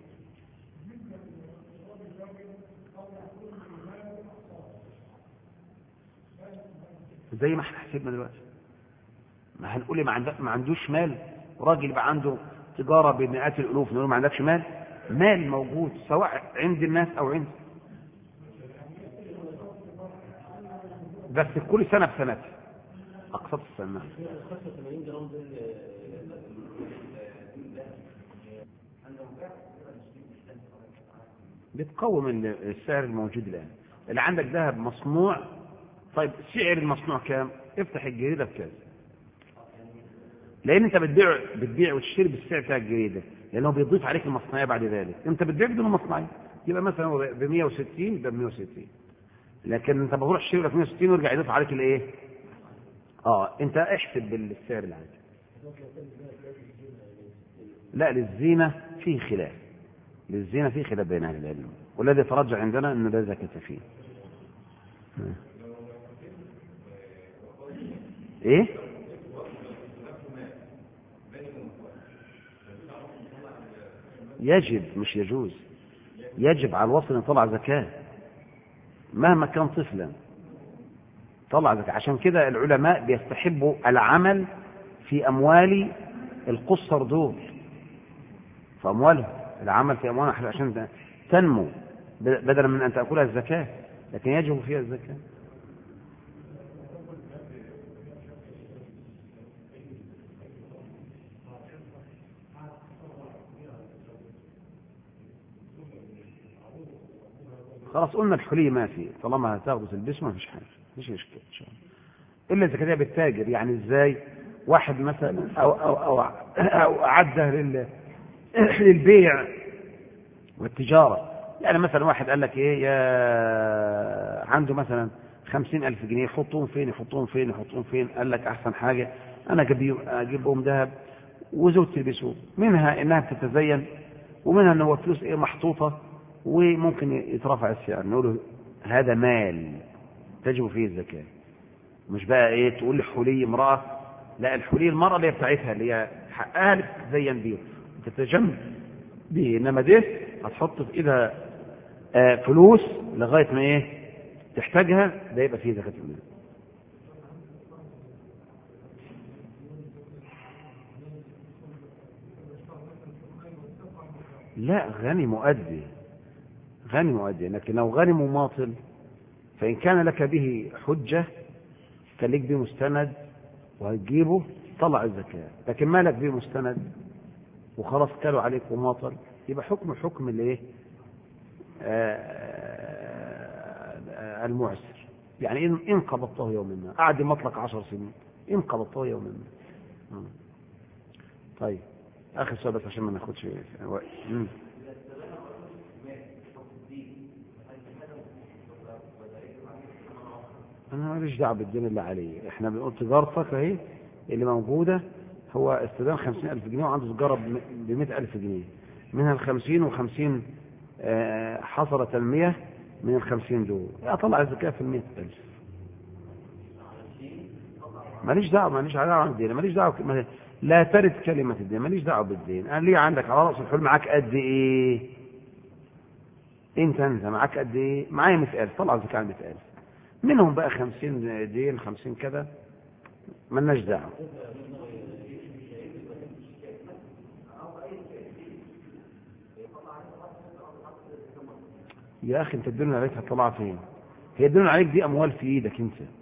زي ما احنا حسبنا دلوقتي، ما هنقول ما عندوش مال، راجل يبقى عنده تجارة بمئات الألوف نقول ما عندكش مال؟ مال موجود سواء عند الناس أو عند، بس كل سنة بسنة أقسط السنة. بتقوم السعر الموجود الآن. اللي عندك ذهب مصنوع، طيب سعر المصنوع كام؟ افتح الجريدة بكذا، لأن أنت بتبيع وتشتري بالسعر بتاع الجريدة، لأنه بيضيف عليك المصنعية بعد ذلك. أنت بتبيع بدون المصنعية يبقى مثلا ب 160 ب 160، لكن أنت بتروح تشتري لك 160 ويرجع يضيف عليك الإيه؟ أنت احسب بالسعر العادي. لا، للزينة فيه خلاف، للزينة فيه خلاف بين أهل العلم، والذي يترجح عندنا أنه لا زكاة فيه. إيه؟ يجب مش يجوز، يجب على الوصل أن يطلع زكاة مهما كان طفلا، طلع زكاة. عشان كده العلماء بيستحبوا العمل في أموال القصر دول، في أموالهم، العمل في أموالهم عشان تنمو بدلا من أن تأكلها الزكاة، لكن يجب فيها الزكاة. خلاص قلنا الحلي ما فيه، طالما هتاخده تلبسه ما فيش حاجة، مش مشكلة إن شاء الله. إلا إذا كان بالتاجر، يعني إزاي؟ واحد مثلا أو أعده للبيع والتجارة، يعني مثلا واحد قال لك إيه عنده مثلا 50,000 جنيه، يحطون فين؟ قال لك أحسن حاجة أنا أجيبهم ذهب وزوج تلبسه، منها إنها بتتزين، ومنها إنه هو فلوس محطوطة وممكن يترفع السعر. نقول هذا مال تجب فيه الزكاة، مش بقى تقول لي حلي امرأة، لا، الحلي المرأة اللي هي بتاعتها اللي هي حقها اللي تتزين بيه تتجمل به، انما ده هتحط في ايدها فلوس لغاية ما تحتاجها، ده يبقى فيه زكاة المال. لا، غني مؤدي، غني مؤدي. لكن لو غني مماطل فإن كان لك به حجة كان لك به مستند وهتجيبه طلع الزكاة. لكن ما لك به مستند وخلاص كانوا عليك مماطل، يبقى حكم الايه المعسر. يعني إن قبضته يوما ما، قعد مطلق 10 سنين، إن قبضته يوما ما. طيب آخر سؤال بس عشان ما ناخدش وقت. أنا ماليش دعوة بالدين اللي عليه، إحنا بنقول تجارتك أهي اللي موجودة، هو استدام 50,000 جنيه وعنده تجارة ب100,000 جنيه، منها 50 و50 حصلت 100 من 50 دول، أطلع الزكاة في 100,000. ماليش دعوة بالدين، ماليش دعوة، لا ترد كلمة الدين، ماليش دعوة بالدين. أنا ليه عندك على رأس الحلم معاك قد إيه؟ أنت معاك قد إيه؟ معايا 100,000، طلع الزكاة على 100,000، منهم بقى 50 دين 50 كذا، مالناش دعوة. يا أخي أنت الدين عليك هتطلع فين؟ هي الدين عليك دي أموال في إيدك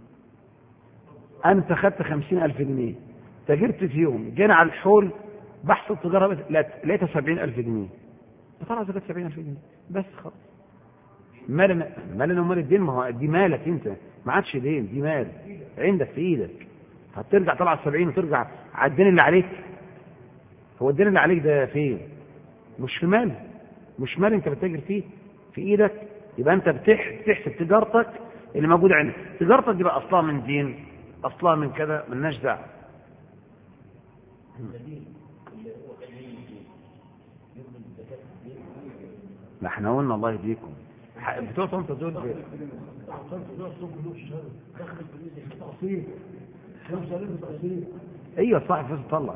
أنت خدت 50,000 جنيه تاجرت فيهم، جينا على الحول بحث التجارة لقيتها 70,000 جنيه، طلع زكاة 70,000 جنيه بس خلاص. مالنا ومال الدين، ما هو دي مالك أنت، ما عادش دين، دي مال عندك في إيدك، هترجع طلع 70 وترجع على الدين اللي عليك. هو الدين اللي عليك ده فين؟ مش في مال، مش مال أنت بتتاجر فيه في إيدك، يبقى أنت بتحسب تجارتك اللي موجودة عندك. تجارتك دي بقى أصلها من دين، أصلها من كذا، ملناش دعوة. ما احنا قلنا الله يهديكم بتوع انت دول ايوه صح، فلوس تطلع.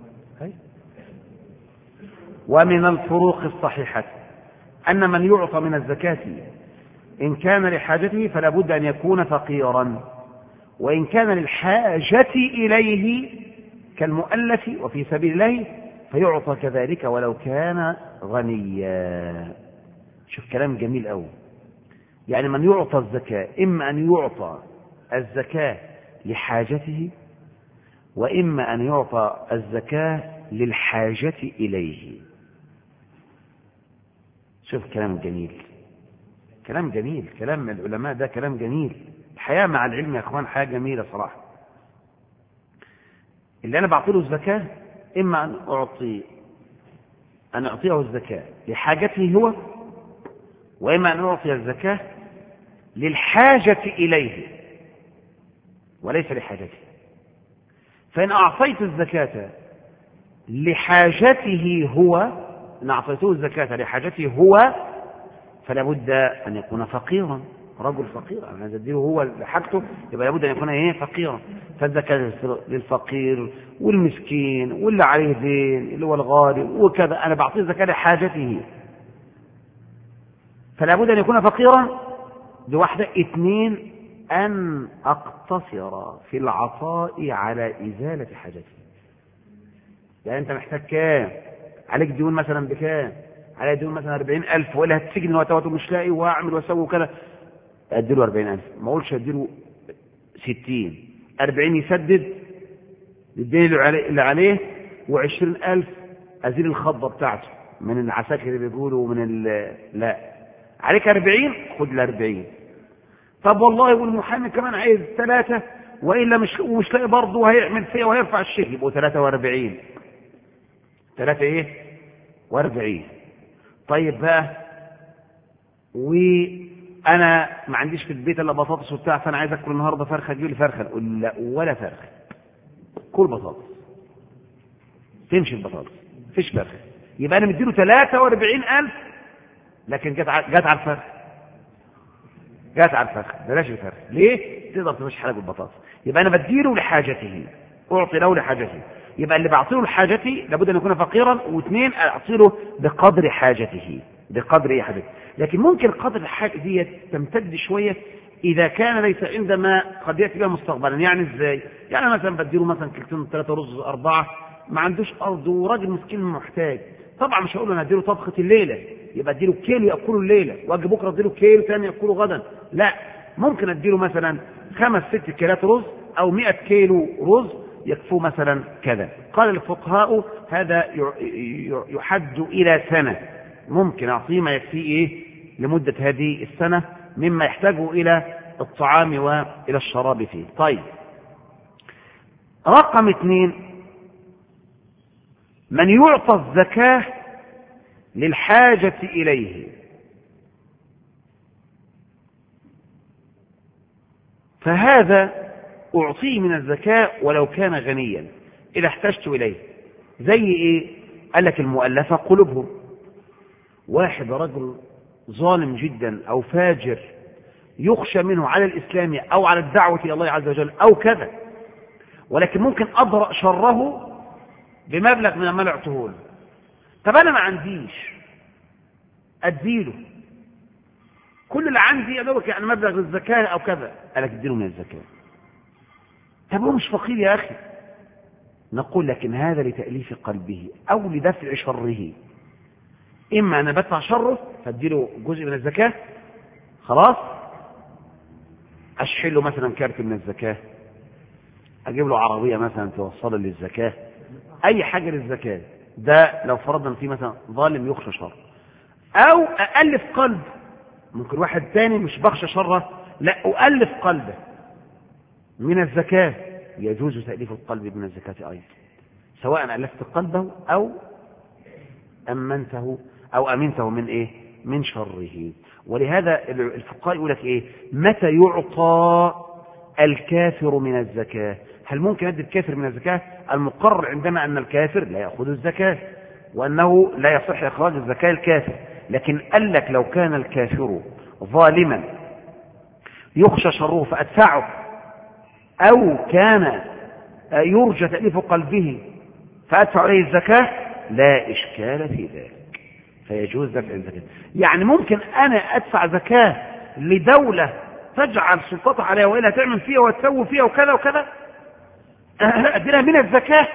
ومن الفروق الصحيحة أن من يعطى من الزكاة إن كان لحاجته فلا بد أن يكون فقيرا، وإن كان للحاجة إليه كالمؤلف وفي سبيل الله فيعطى كذلك ولو كان غنيا. شوف كلام جميل أوي. يعني من يعطى الزكاة إما أن يعطى الزكاة لحاجته، وإما أن يعطى الزكاة للحاجة إليه. شوف كلام جميل، كلام جميل، كلام العلماء ده كلام جميل. الحياة مع العلم يا أخوان حياة جميلة صراحة. اللي أنا بعطيه الزكاة إما أن أعطيه الزكاة لحاجته هو، وإما أن أعطي الزكاة للحاجة إليه وليس لحاجته. فإن أعطيت الزكاة لحاجته هو، إن أعطيته الزكاة لحاجته هو فلا بد أن يكون فقيرا، رجل فقير، أنا أديله هو لحاجته، يبقى لابد أن يكون فقيرا. فالزكاة للفقير والمسكين واللي عليه دين اللي هو الغارب وكذا، أنا بعطيه الزكاة لحاجته، فلا بد أن يكون فقيرا. دي واحدة. 2 أن أقتصر في العطاء على إزالة حاجته. يعني أنت محتاج كام؟ عليك ديون مثلا بكام؟ عليك ديون مثلا 40,000، ولا هتسجن وتواتر مش لاقي وأعمل وأسوي وكذا، أديله 40,000. ما أقولش أديله 60، 40 يسدد الدين اللي عليه، و20,000 أزيل الخضة بتاعته من العساكر اللي بيقولوا ومن لا، عليك 40 خد ال40. طب والله والمحامي كمان عايز 3، وإلا مش لاقي برضه، وهيعمل فيه وهيرفع الشيك، يبقوا 43. 43. طيب بقى، وأنا ما عنديش في البيت إلا بطاطس وبتاع، فأنا عايز أكل النهارده فرخة، أجيب لي فرخة. نقول لا، ولا فرخة، كل بطاطس، تمشي البطاطس، فيش فرخة. يبقى أنا مديله 43,000، لكن جت على الفرخة، جت على الفرخة، بلاش الفرخة. ليه؟ تقدر تمشي حالك بالبطاطس. يبقى أنا بديله لحاجته، أعطي له لحاجته. يبقى اللي بعطيه لحاجته لابد أن يكون فقيرا. و2 أعطي له بقدر حاجته، بقدر حاجته. لكن ممكن قدر الحاجة دي تمتد شوية إذا كان ليس عندما قد يأتي بها مستقبلا. يعني إزاي؟ يعني مثلا بديله مثلا 2 3 رز 4، ما عندوش أرض، وراجل مسكين محتاج، طبعا مش هقول له انا اديله طبخه الليله يبقى اديله كيلو ياكله الليله واجي بكره اديله كيلو ثاني ياكله غدا، لا، ممكن اديله مثلا 5-6 كيلات رز او 100 كيلو رز يكفوه مثلا كذا. قال الفقهاء هذا يحد الى سنه، ممكن اعطيه ما يكفيه ايه لمده هذه السنه مما يحتاجه الى الطعام والى الشراب فيه. طيب، رقم 2، من يعطى الزكاة للحاجة إليه، فهذا أعطيه من الزكاة ولو كان غنيا إذا احتجت إليه. زي إيه؟ قال لك المؤلفة قلوبهم، واحد رجل ظالم جدا أو فاجر يخشى منه على الإسلام أو على الدعوة إلى الله عز وجل أو كذا، ولكن ممكن أبرأ شره بمبلغ من المال اعطيه له. طب أنا ما عنديش أديله، كل اللي عندي أدوك يعني مبلغ للزكاة أو كذا، قالك اديله من الزكاة. طب هو مش فقير يا أخي، نقول لكن هذا لتأليف قلبه أو لدفع شره. إما أنا بدفع شره فاديله جزء من الزكاة، خلاص أشحله مثلا كارت من الزكاة، أجيب له عربية مثلا توصله للزكاة، أي حاجة للزكاة. ده لو فرضنا فيه مثلا ظالم يخشى شر، أو أألف قلب. ممكن واحد تاني مش بخشى شره، لا، أؤلف قلبه من الزكاة، يجوز تأليف القلب من الزكاة أيضا، سواء ألفت قلبه أو أمنته أو أمنته من إيه؟ من شره. ولهذا الفقهاء يقول لك إيه؟ متى يعطى الكافر من الزكاة؟ هل ممكن أدي الكافر من الزكاة؟ المقرر عندنا أن الكافر لا يأخذ الزكاة وأنه لا يصح إخراج الزكاة الكافر، لكن قال لك لو كان الكافر ظالما يخشى شره فأدفعه، أو كان يرجى تأليف قلبه فأدفع عليه الزكاة، لا إشكال في ذلك، فيجوز دفع الزكاة. يعني ممكن أنا أدفع زكاة لدولة تجعل سلطتها عليها وإلا تعمل فيها وتسوي فيها وكذا وكذا، أديلها من الزكاة،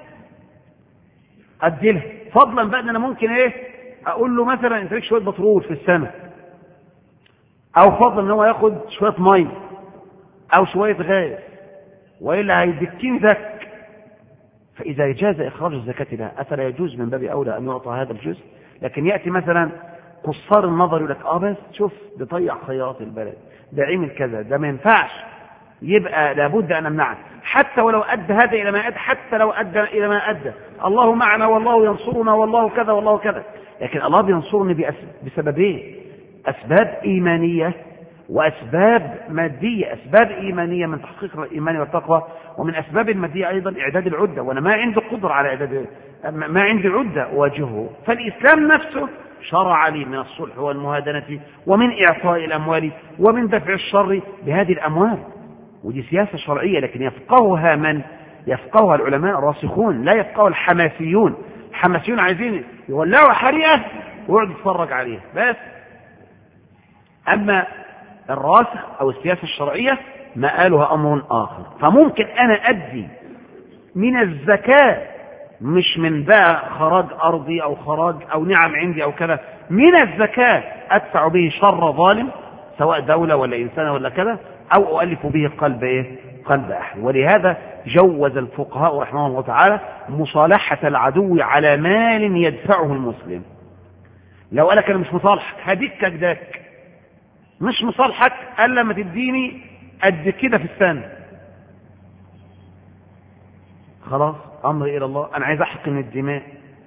أديلها فضلا بقى. أنا ممكن إيه أقول له مثلا أنت ليك شوية بترول في السنة، أو فضلا أنه ياخد شوية مي أو شوية غاز وإلا هيدكين ذك. فإذا جاز إخراج الزكاة لها أفلا يجوز من باب أولى أن يعطى هذا الجزء؟ لكن يأتي مثلا قصار النظر يقول لك بس شوف بيضيع خيارات البلد، ده عمل كذا، ده ما ينفعش، يبقى لابد أن نمنعه حتى ولو أدى هذا إلى ما أدى، حتى لو أدى إلى ما أدى. الله معنا والله ينصرنا والله كذا والله كذا، لكن الله بينصرني بسببين: أسباب إيمانية وأسباب مادية. أسباب إيمانية من تحقيق الإيمان والتقوى، ومن أسباب المادية أيضا إعداد العدة، وأنا ما عندي قدرة على إعداد، ما عندي عدة أواجهه. فالإسلام نفسه شرع لي من الصلح والمهادنة ومن إعطاء الأموال ومن دفع الشر بهذه الأموال، ودي سياسة شرعية، لكن يفقهها من؟ يفقهها العلماء الراسخون، لا يفقهها الحماسيون. الحماسيون عايزين يولعوا حريقة ويقعدوا يتفرج عليها بس. أما الراسخ أو السياسة الشرعية مآلها أمر آخر. فممكن أنا أدي من الزكاة، مش من بقى خراج أرضي أو خراج أو نعم عندي أو كذا، من الزكاة أدفع به شر ظالم سواء دولة ولا إنسان ولا كذا، أو أؤلف به قلب إيه؟ قلب أحد. ولهذا جوز الفقهاء رحمه الله تعالى مصالحة العدو على مال يدفعه المسلم. لو قالك أنا مش مصالحك هديك كداك، مش مصالحك ألا ما تديني قد كده في السنة، خلاص أمري إلى الله، أنا عايز أحقن الدماء.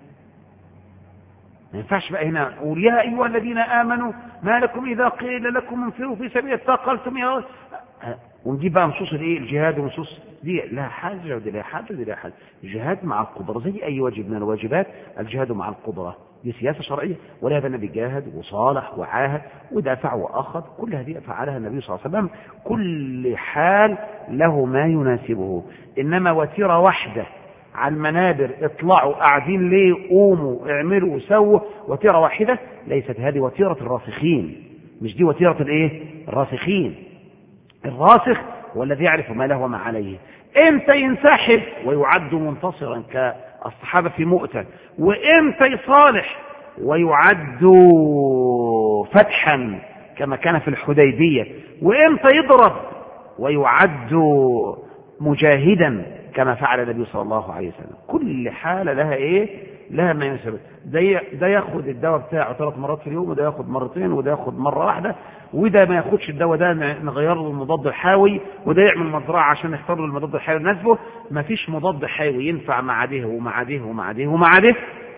ما ينفعش بقى هنا أقول يا أيها الذين آمنوا ما لكم إذا قيل لكم انفروا في سبيل ثاقلتم يا ونجيب بقى نصوص الايه الجهاد ونصوص دي لا حاجة ودي لا حاجة ودي لا حاجة. الجهاد مع القدرة زي أي واجب من الواجبات، الجهاد مع القدرة دي سياسة شرعية، ولهذا النبي جاهد وصالح وعاهد ودافع وأخذ، كل هذه فعلها النبي صلى الله عليه وسلم، كل حال له ما يناسبه. إنما وتيرة واحدة على المنابر اطلعوا قاعدين ليه قوموا اعملوا سووا، وتيرة واحدة ليست هذه وتيرة الراسخين، مش دي وتيرة الايه الراسخين. الراسخ والذي يعرف ما له وما عليه، امتى ينسحب ويعد منتصرا الصحابة في مؤتة، وإمتى يصالح ويعد فتحا كما كان في الحديبية، وإمتى يضرب ويعد مجاهدا كما فعل النبي صلى الله عليه وسلم. كل حالة لها إيه؟ لها ما يناسب. ده ياخد الدواء بتاعه 3 مرات في اليوم، وده ياخد مرتين، وده ياخد مرة واحدة، وده ما ياخدش الدواء ده نغير له المضاد الحيوي، وده يعمل مزرعة عشان يختار له المضاد الحيوي يناسبه. ما فيش مضاد حيوي ينفع مع ده ومع ده ومع ده ومع ده.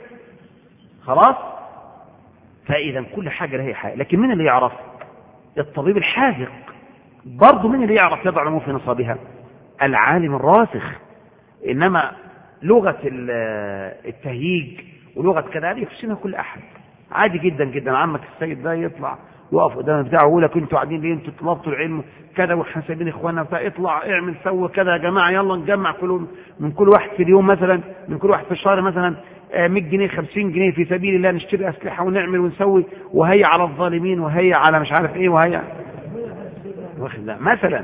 خلاص؟ فإذا كل حاجة لها حاجة. لكن من اللي يعرف؟ الطبيب الحاذق. برضه من اللي يعرف يضع الأمور في نصابها؟ العالم الراسخ. إنما لغة التهييج ولغة كذا هذه يحسنها كل أحد عادي جدا جدا. عمك السيد ده يطلع يقف قدام بتاعه ويقول لك انتوا قاعدين ليه؟ انتوا طلبتوا العلم كذا واحنا سايبين اخواننا بتاع، اطلع اعمل سوي كذا يا جماعه، يلا نجمع من كل واحد في اليوم مثلا، من كل واحد في الشهر مثلا 100 جنيه 50 جنيه في سبيل الله، نشتري اسلحه ونعمل ونسوي، وهيا على الظالمين وهيا على مش عارف ايه وهيا واخد لا مثلا.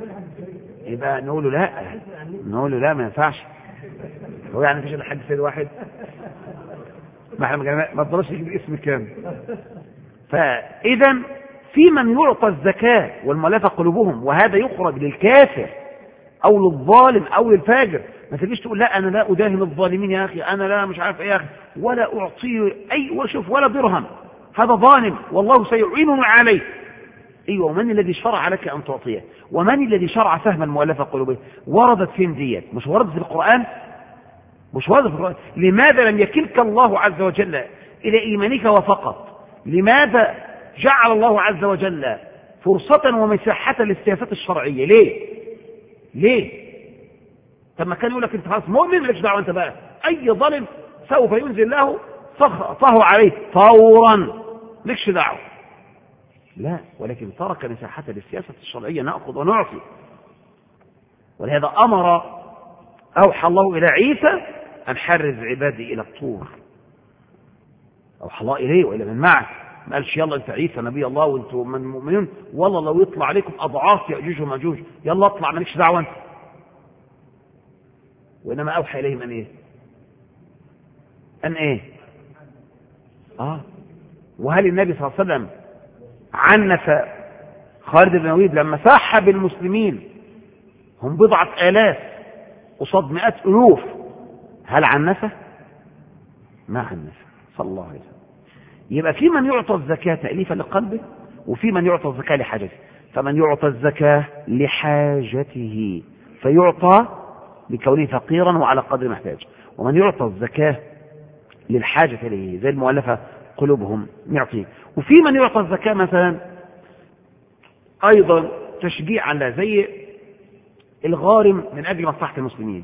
يبقى نقول له لا ما ينفعش. هو يعني مفيش الا حد سيد واحد؟ ما احنا ما نقدرش نجيب اسم كامل. فاذا في من يعطى الزكاه والمؤلفه قلوبهم، وهذا يخرج للكافر او للظالم او للفاجر. ما تجيش تقول لا انا لا اداهن الظالمين يا اخي، انا لا مش عارف ايه يا اخي، ولا اعطيه وشوف ولا درهم، هذا ظالم والله سيعينه عليه. ايوه، ومن الذي شرع لك ان تعطيه؟ ومن الذي شرع فهم المؤلفه قلوبهم؟ وردت فين ديت؟ مش وردت في القران؟ مش واضح في القرآن. لماذا لم يكلك الله عز وجل إلى إيمانك وفقط؟ لماذا جعل الله عز وجل فرصة ومساحة للسياسات الشرعية؟ ليه؟ طب ما كان يقول لك انت خلاص مؤمن مالكش دعوة انت بقى، أي ظالم سوف ينزل له فهو عليه فورا مالكش دعوة. لا، ولكن ترك مساحة للسياسة الشرعية نأخذ ونعطي. ولهذا أوحى الله إلى عيسى أن حرز عبادي إلى الطور. أوحى الله إليه وإلى من معه. ما قالش يلا أنت عيسى نبي الله وأنتم من المؤمنين والله لو يطلع عليكم أضعاف يأجوج وماجوج يلا اطلع مالكش دعوة أنت. وإنما أوحى إليهم أن إيه؟ وهل النبي صلى الله عليه وسلم عنف خالد بن الوليد لما سحب المسلمين هم 10,000 قصاد 100,000؟ هل عنفه؟ ما عنفه صلى الله عليه وسلم. يبقى في من يعطى الزكاة تأليفا لقلبه، وفي من يعطى الزكاة لحاجته. فمن يعطى الزكاة لحاجته فيعطى لكونه فقيرا وعلى قدر محتاج، ومن يعطى الزكاة للحاجة إليه زي المؤلفة قلوبهم يعطيه. وفي من يعطى الزكاة مثلا أيضا تشجيعا له زي الغارم من أجل مصلحة المسلمين.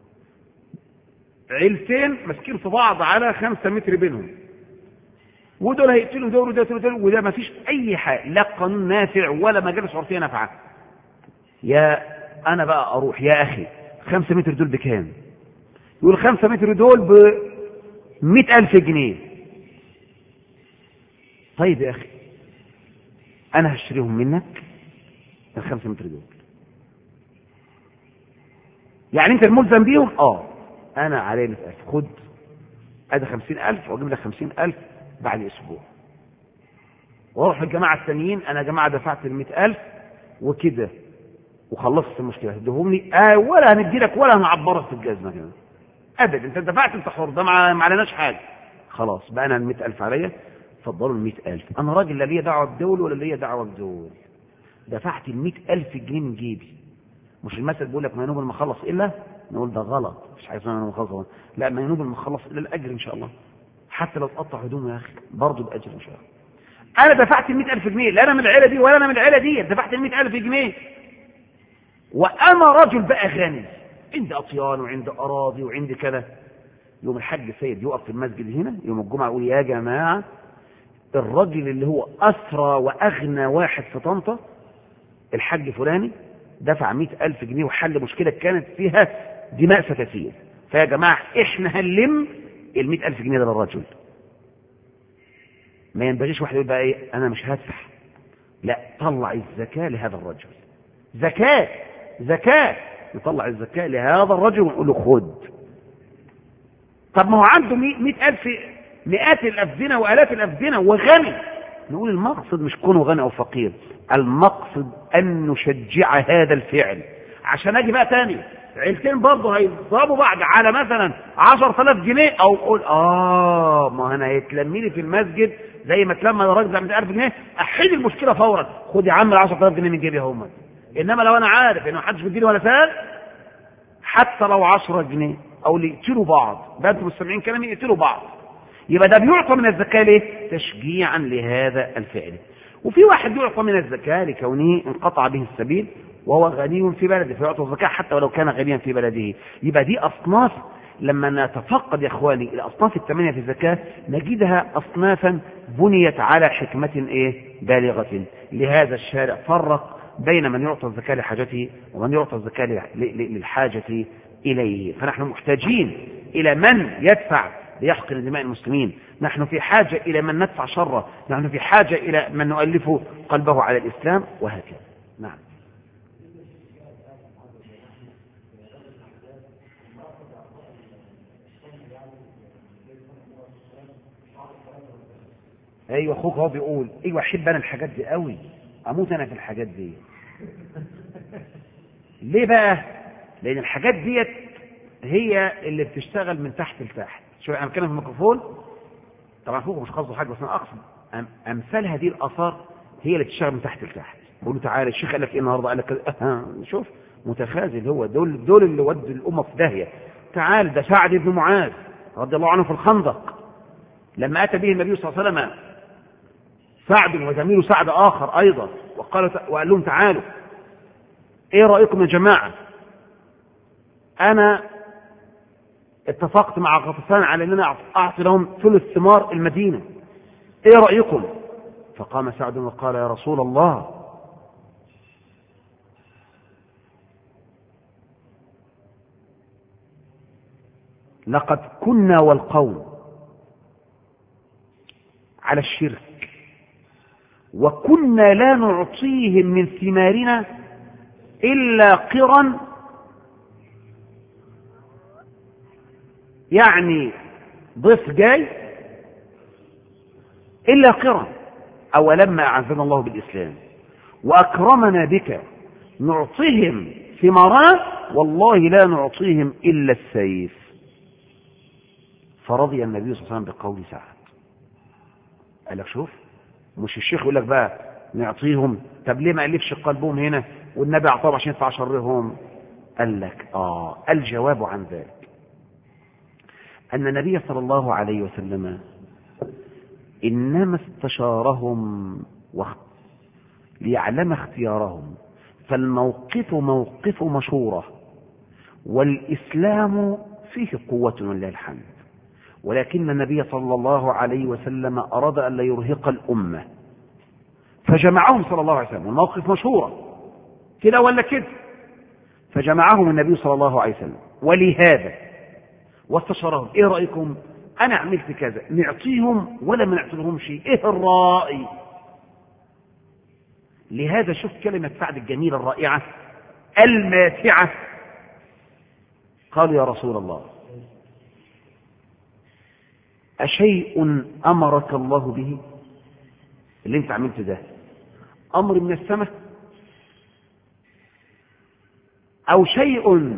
عيلتين ماسكين في بعض على 5 متر بينهم، ودول هيقتلوا دول وده ما فيش أي حاجة، لا قانون نافع ولا مجالس عرفية نافعة. أنا بقى أروح يا أخي 5 متر دول بكام؟ يقول 5 متر دول ب100,000 جنيه. طيب يا أخي أنا هشتريهم منك 5 متر دول، يعني أنت الملزم بيهم؟ أنا علي 100,000، خد أدي 50,000 وأجيب لك 50,000 بعد أسبوع، وأروح للجماعة الثانيين أنا جماعة دفعت 100,000 وكده وخلصت المشكلة، هدهم لي ولا هندي لك ولا هنعبرك في الجزمة كده أبدا، أنت دفعت أنت حر، ده ما عليناش حاجة، خلاص بقى أنا 100,000 عليا، فضلوا 100,000. أنا راجل لا ليا دعوة بدول ولا ليا دعوة بدول، دفعت 100,000 جنيه من جيبي. مش المثل بيقول لك ما ينوب المخلص إلا، نقول ده غلط، مش عايز أنا المخلص، لا ما ينوب المخلص إلا الأجر إن شاء الله، حتى لو تقطع هدومه يا أخي برضه بأجر إن شاء الله. أنا دفعت 100,000 جنيه، لا أنا من العيلة دي ولا أنا من العيلة دي، دفعت 100,000 جنيه، وأنا رجل بقى غني عندي أطيان وعندي أراضي وعندي كذا. يوم الحاج السيد يقف في المسجد هنا يوم الجمعة يقول يا جماعة الرجل اللي هو أسرى وأغنى واحد في طنطا الحاج فلاني دفع 100,000 جنيه وحل مشكلة كانت فيها دماء ستسيل، فيا جماعة إحنا هنلم 100,000 جنيه ده للرجل. ما ينبغيش واحد يقول بقى إيه أنا مش هدفع، لا، طلع الزكاة لهذا الرجل، زكاة يطلع الزكاة لهذا الرجل ونقول له خد. طب ما هو عنده 100,000 مئات الأفدنة وآلاف الأفدنة وغني. نقول المقصد مش كونه غني أو فقير، المقصد أن نشجع هذا الفعل. عشان أجي بقى تاني عيلتين برضه هيضربوا بعض على مثلا 10,000 جنيه، أو أقول ما أنا هيتلمي لي في المسجد زي ما اتلمى راجل زي 100,000 جنيه، أحل المشكلة فورا. خد يا عم ال 10,000 جنيه من جيبي هم. إنما لو أنا عارف إن محدش بيديني ولا سال، حتى لو 10 جنيه أو اللي يقتلوا بعض، ده أنتم مستمعين كلامي، يقتلوا بعض، يبقى ده بيعطى من الزكاة ليه؟ تشجيعا لهذا الفعل. وفي واحد يعطى من الزكاة لكونه انقطع به السبيل وهو غني في بلده، فيعطى الزكاة حتى ولو كان غنيا في بلده. يبقى دي أصناف، لما نتفقد يا إخواني الأصناف الثمانية في الزكاة نجدها أصنافا بنيت على حكمة بالغة. لهذا الشارع فرق بين من يعطى الزكاة لحاجته ومن يعطى الزكاة للحاجة إليه. فنحن محتاجين إلى من يدفع ليحقن دماء المسلمين، نحن في حاجة إلى من ندفع شره، نحن في حاجة إلى من نؤلف قلبه على الإسلام، وهكذا. نعم. ايوه اخوك هو بيقول ايوه احب انا الحاجات دي قوي، اموت انا في الحاجات دي. ليه بقى؟ لان الحاجات ديت هي اللي بتشتغل من تحت لتحت. شو انا بتكلم في الميكروفون طبعا، اخوك مش قصده حاجه، بس انا اقصد امثال هذه الاثار هي اللي بتشتغل من تحت لتحت. بقول له تعالى الشيخ قال لك ايه النهارده، قال لك شوف متخاذل، هو دول اللي ودوا الامه في داهيه. تعال ده سعد بن معاذ رضي الله عنه في الخندق، لما اتى به النبي صلى الله عليه وسلم سعد وزميله سعد آخر أيضا، وقال لهم تعالوا إيه رأيكم يا جماعة، أنا اتفقت مع غطفان على أن أنا أعطي لهم ثلث ثمار المدينة، إيه رأيكم؟ فقام سعد وقال يا رسول الله لقد كنا والقوم على الشرك وكنا لا نعطيهم من ثمارنا إلا قرا، يعني ضيف جاي إلا قرا، أولما أعزنا الله بالإسلام وأكرمنا بك نعطيهم ثمارات والله لا نعطيهم إلا السيف. فرضي النبي صلى الله عليه وسلم بقول سعد. قال لك شوف، مش الشيخ يقول لك بقى نعطيهم، طب ليه ما ألفش قلبهم هنا والنبي أعطاهم عشان يدفع شرهم؟ قال لك الجواب عن ذلك أن النبي صلى الله عليه وسلم إنما استشارهم ليعلم اختيارهم، فالموقف موقف مشورة، والإسلام فيه قوة ولله الحمد، ولكن النبي صلى الله عليه وسلم أراد أن لا يرهق الأمة فجمعهم صلى الله عليه وسلم، الموقف مشورة كده ولا كده، فجمعهم النبي صلى الله عليه وسلم ولهذا واستشارهم ايه رأيكم، انا عملت كذا، نعطيهم ولا ما نعطيلهمش، ايه الرأي؟ لهذا شوف كلمة سعد الجميلة الرائعة الماتعة، قالوا يا رسول الله أشيء أمرك الله به، اللي انت عملت ده أمر من السماء أو شيء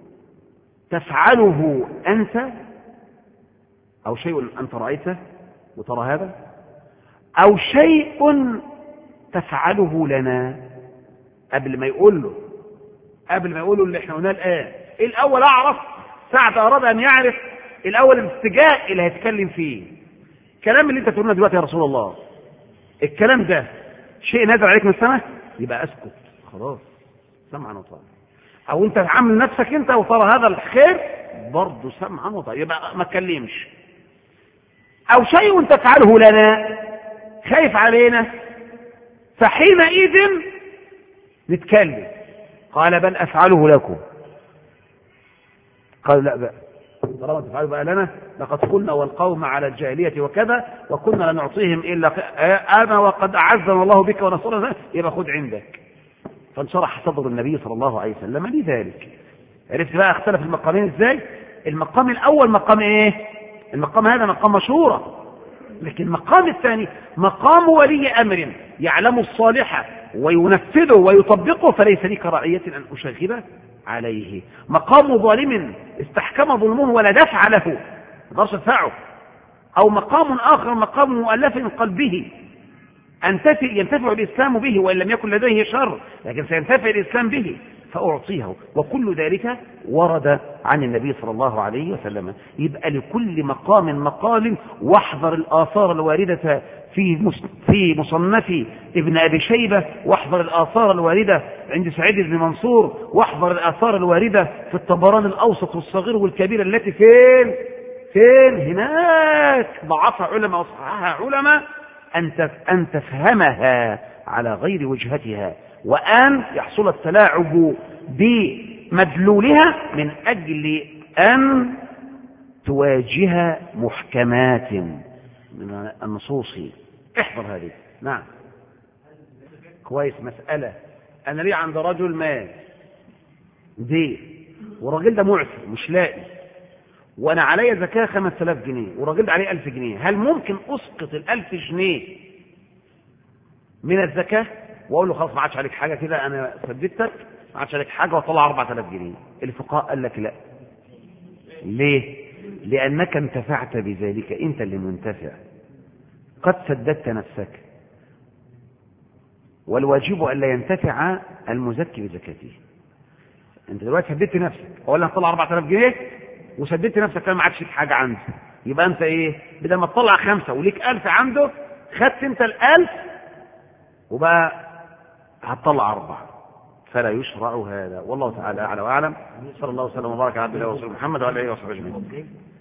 تفعله أنت، أو شيء أنت رأيته وترى هذا، أو شيء تفعله لنا. قبل ما يقول له اللي احنا قلناه الآن، الأول أعرف سعد أراد أن يعرف الأول الاتجاه اللي هيتكلم فيه. الكلام اللي انت تقولنا دلوقتي يا رسول الله، الكلام ده شيء نازل عليك من السماء، يبقى اسكت خلاص سمعا وطاعة. او انت عامل نفسك انت وترى هذا الخير برضه سمعا وطاعة، يبقى ما تكلمش. او شيء تفعله لنا، خايف علينا، فحينئذ نتكلم. قال بل افعله لكم. قال لا بقى طالما تفعلوا بقى لنا، لقد قلنا والقوم على الجاهلية وكذا وكنا لا نعطيهم إلا أنا وقد أعزنا الله بك ونصرنا، يبقى خذ عندك. فانشرح صدر النبي صلى الله عليه وسلم لذلك. عرفت بقى اختلف المقامين ازاي؟ المقام الأول مقام إيه؟ المقام هذا مقام مشورة، لكن المقام الثاني مقام ولي أمر يعلم الصالح وينفذه ويطبقه، فليس لي كراعية أن أشغب عليه. مقام ظالم استحكم ظلمه ولا دفع له، ما يدفعه. أو مقام آخر مقام مؤلف قلبه ينتفع الإسلام به وإن لم يكن لديه شر، لكن سينتفع الإسلام به فأعطيه. وكل ذلك ورد عن النبي صلى الله عليه وسلم. يبقى لكل مقام مقال، واحذر الآثار الواردة في مصنف ابن أبي شيبة، واحذر الآثار الواردة عند سعيد بن منصور، واحذر الآثار الواردة في الطبراني الأوسط والصغير والكبير التي فين هناك ضعفها علماء وصححها علماء، أن تفهمها على غير وجهتها، وأن يحصل التلاعب بمدلولها من أجل أن تواجه محكمات من النصوص. احضر هذه. نعم كويس. مسألة أنا لي عند رجل مال دي، والراجل ده معسر مش لاقي، وأنا علي زكاة 5000 جنيه، والراجل ده عليه 1000 جنيه. هل ممكن أسقط 1000 جنيه من الزكاة وأقول له خلاص ما عادش عليك حاجة كده، أنا سددتك ما عادش عليك حاجة، وطلع 4000 جنيه؟ الفقهاء قال لك لا. ليه؟ لأنك انتفعت بذلك، أنت اللي منتفع، قد سددت نفسك، والواجب أن لا ينتفع المزكي بزكاته. أنت دلوقتي سددت نفسك، أولا هتطلع 4000 جنيه وسددت نفسك، كان ما عادش لك حاجة عنده، يبقى أنت إيه؟ بدل ما تطلع 5 وليك 1000 عنده، خدت أنت 1000 وبقى هتطلع 4. فلا يشرع هذا، والله تعالى أعلى وأعلم. صلى الله وسلم وبارك على عبده ورسوله محمد وعلى آله وصحبه أجمعين.